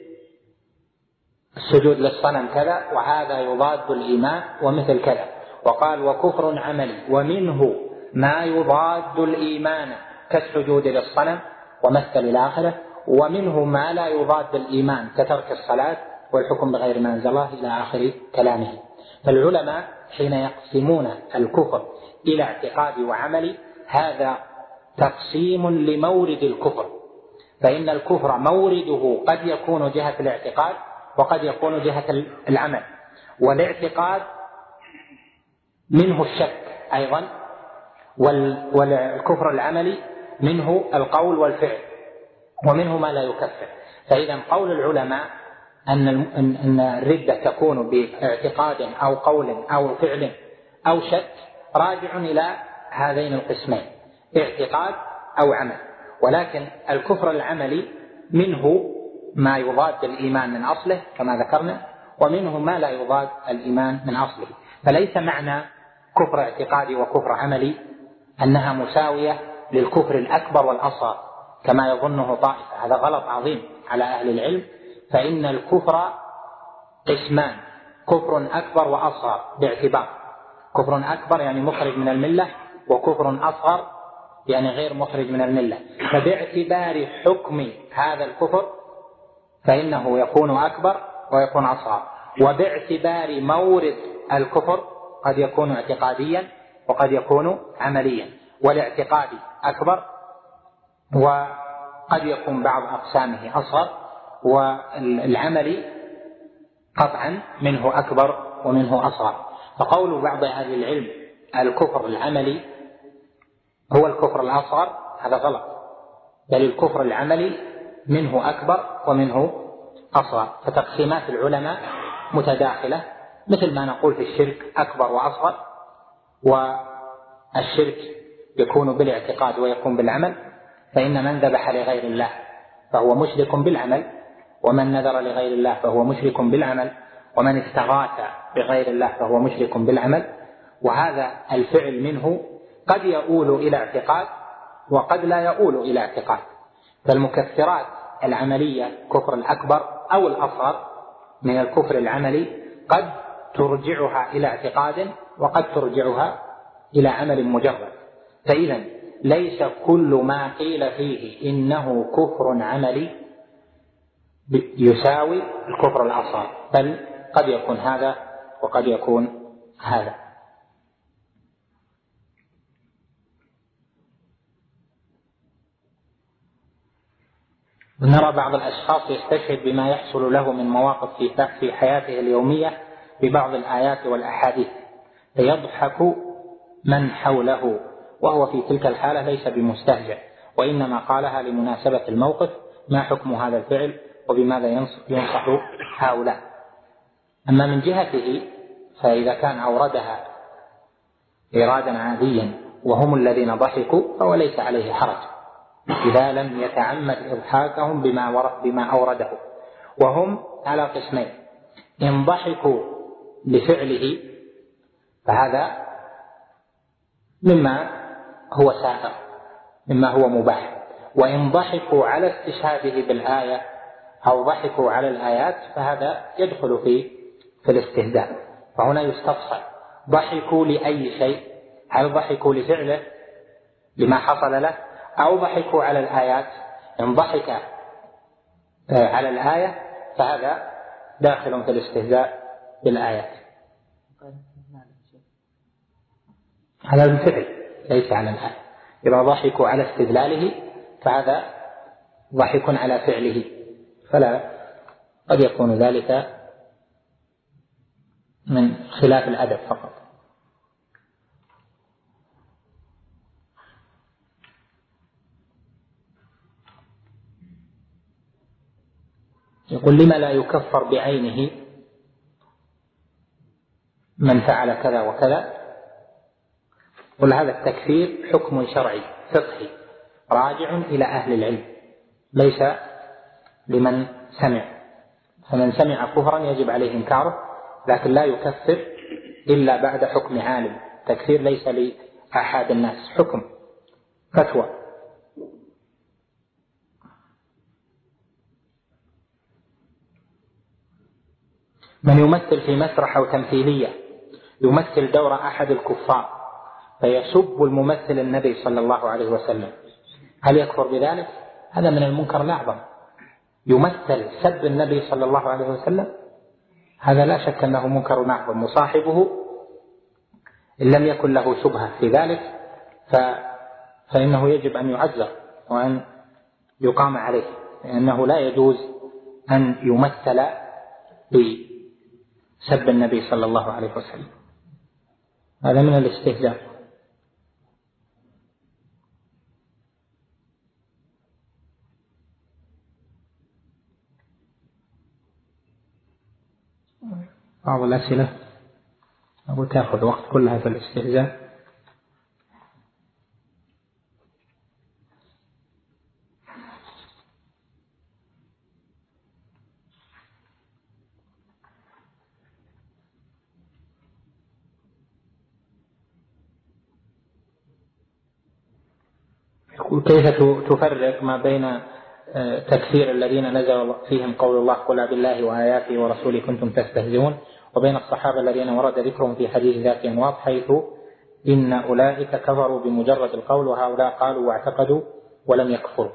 السجود للصنم كذا وهذا يضاد الإيمان ومثل كذا. وقال: وكفر عملي ومنه ما يضاد الإيمان كالسجود للصنم ومثل الآخرة، ومنه ما لا يضاد الإيمان كترك الصلاة والحكم بغير ما أنزل الله إلى آخر كلامه. فالعلماء حين يقسمون الكفر إلى اعتقادي وعملي هذا تقسيم لمورد الكفر، فإن الكفر مورده قد يكون جهة الاعتقاد وقد يكون جهة العمل. والاعتقاد منه الشك أيضا، والكفر العملي منه القول والفعل، ومنه ما لا يكفر. فإذا قول العلماء أن الردة تكون باعتقاد أو قول أو فعل أو شك راجع إلى هذين القسمين: اعتقاد أو عمل. ولكن الكفر العملي منه ما يضاد الإيمان من أصله كما ذكرنا، ومنه ما لا يضاد الإيمان من أصله. فليس معنى كفر اعتقادي وكفر عملي أنها مساوية للكفر الأكبر والأصغر كما يظنه طائفة، هذا غلط عظيم على أهل العلم. فإن الكفر قسمان: كفر أكبر وأصغر باعتبار، كفر أكبر يعني مخرج من الملة، وكفر أصغر يعني غير مخرج من الملة. فباعتبار حكم هذا الكفر فإنه يكون أكبر ويكون أصغر، وباعتبار مورد الكفر قد يكون اعتقاديا وقد يكون عمليا. والاعتقادي أكبر وقد يكون بعض أقسامه أصغر، والعملي قطعا منه أكبر ومنه أصغر. فقول بعض أهل العلم الكفر العملي هو الكفر الأصغر هذا غلط، بل الكفر العملي منه أكبر ومنه أصغر. فتقسيمات العلماء متداخلة، مثل ما نقول في الشرك أكبر وأصغر، والشرك يكون بالاعتقاد ويكون بالعمل، فإن من ذبح لغير الله فهو مشرك بالعمل، ومن نذر لغير الله فهو مشرك بالعمل، ومن استغاث بغير الله فهو مشرك بالعمل. وهذا الفعل منه قد يؤول إلى اعتقاد وقد لا يؤول إلى اعتقاد. فالمكفرات العملية كفر الأكبر أو الأصغر من الكفر العملي قد ترجعها إلى اعتقاد وقد ترجعها إلى عمل مجرد. فإذا ليس كل ما قيل فيه إنه كفر عملي يساوي الكفر الأصغر، بل قد يكون هذا وقد يكون هذا. نرى بعض الأشخاص يستشهد بما يحصل له من مواقف في حياته اليومية ببعض الآيات والأحاديث فيضحك من حوله، وهو في تلك الحالة ليس بمستهزئ، وإنما قالها لمناسبة الموقف. ما حكم هذا الفعل وبماذا ينصح هؤلاء؟ أما من جهته فإذا كان أوردها إرادا عاديا وهم الذين ضحكوا فهو ليس عليه حرج إذا لم يتعمد إضحاكهم بما, بما أورده. وهم على قسمين: إن ضحكوا لفعله فهذا مما هو سائر مما هو مباح، وإن ضحكوا على استشهاده بالآية أو ضحكوا على الآيات فهذا يدخل في في الاستهزاء. فهنا يستفصل: ضحكوا لأي شيء؟ هل ضحكوا لفعله لما حصل له أو ضحكوا على الآيات؟ إن ضحك على الآية فهذا داخل في الاستهزاء بالآيات. هذا الفعل ليس على الآية. إذا ضحكوا على استدلاله فهذا ضحك على فعله، فلا قد يكون ذلك من خلاف الأدب فقط. يقول: لما لا يكفر بعينه من فعل كذا وكذا؟ قل: هذا التكفير حكم شرعي فقهي راجع إلى أهل العلم ليس لمن سمع، فمن سمع كفرا يجب عليه إنكاره، لكن لا يكفر إلا بعد حكم عالم. التكفير ليس لأحد الناس، حكم فتوى. من يمثل في مسرح أو تمثيلية يمثل دور أحد الكفار فيسب الممثل النبي صلى الله عليه وسلم، هل يكفر بذلك؟ هذا من المنكر الأعظم. يمثل سب النبي صلى الله عليه وسلم، هذا لا شك أنه منكر أعظم، وصاحبه إن لم يكن له شبهة في ذلك ف... فإنه يجب أن يعزر وأن يقام عليه، لأنه لا يجوز أن يمثل بسب النبي صلى الله عليه وسلم، هذا من الاستهزاء. بعض الأسئلة أقول تأخذ وقت كلها في الاستهزاء. يقول: كيف تفرق ما بين تكفير الذين نزل فيهم قول الله قل بالله وآياته ورسوله كنتم تستهزئون، وبين الصحابة الذين ورد ذكرهم في حديث ذات أنواط حيث إن أولئك كفروا بمجرد القول وهؤلاء قالوا واعتقدوا ولم يكفروا؟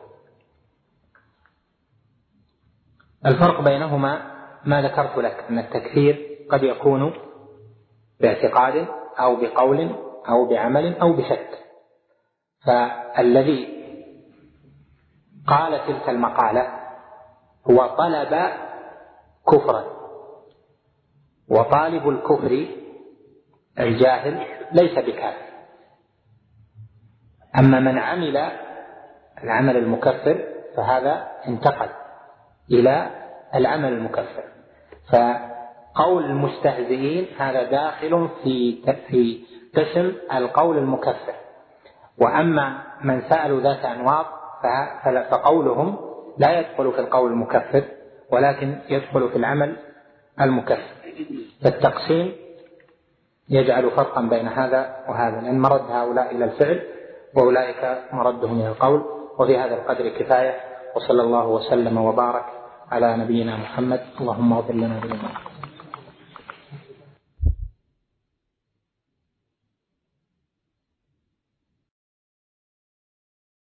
الفرق بينهما ما ذكرت لك، أن التكفير قد يكون باعتقاد أو بقول أو بعمل أو بشك، فالذي قال تلك المقالة هو طلب كفرا، وطالب الكفر الجاهل ليس بكافر. أما من عمل العمل المكفر فهذا انتقل إلى العمل المكفر، فقول المستهزئين هذا داخل في في قسم القول المكفر. وأما من سألوا ذات أنواط فقولهم لا يدخل في القول المكفر ولكن يدخل في العمل المكفر. فالتقسيم يجعل فرقا بين هذا وهذا، لأن مرد هؤلاء إلى الفعل وأولئك مردهم إلى القول. وفي هذا القدر كفاية، وصلى الله وسلم وبارك على نبينا محمد. اللهم اغفر لنا ذنوبنا.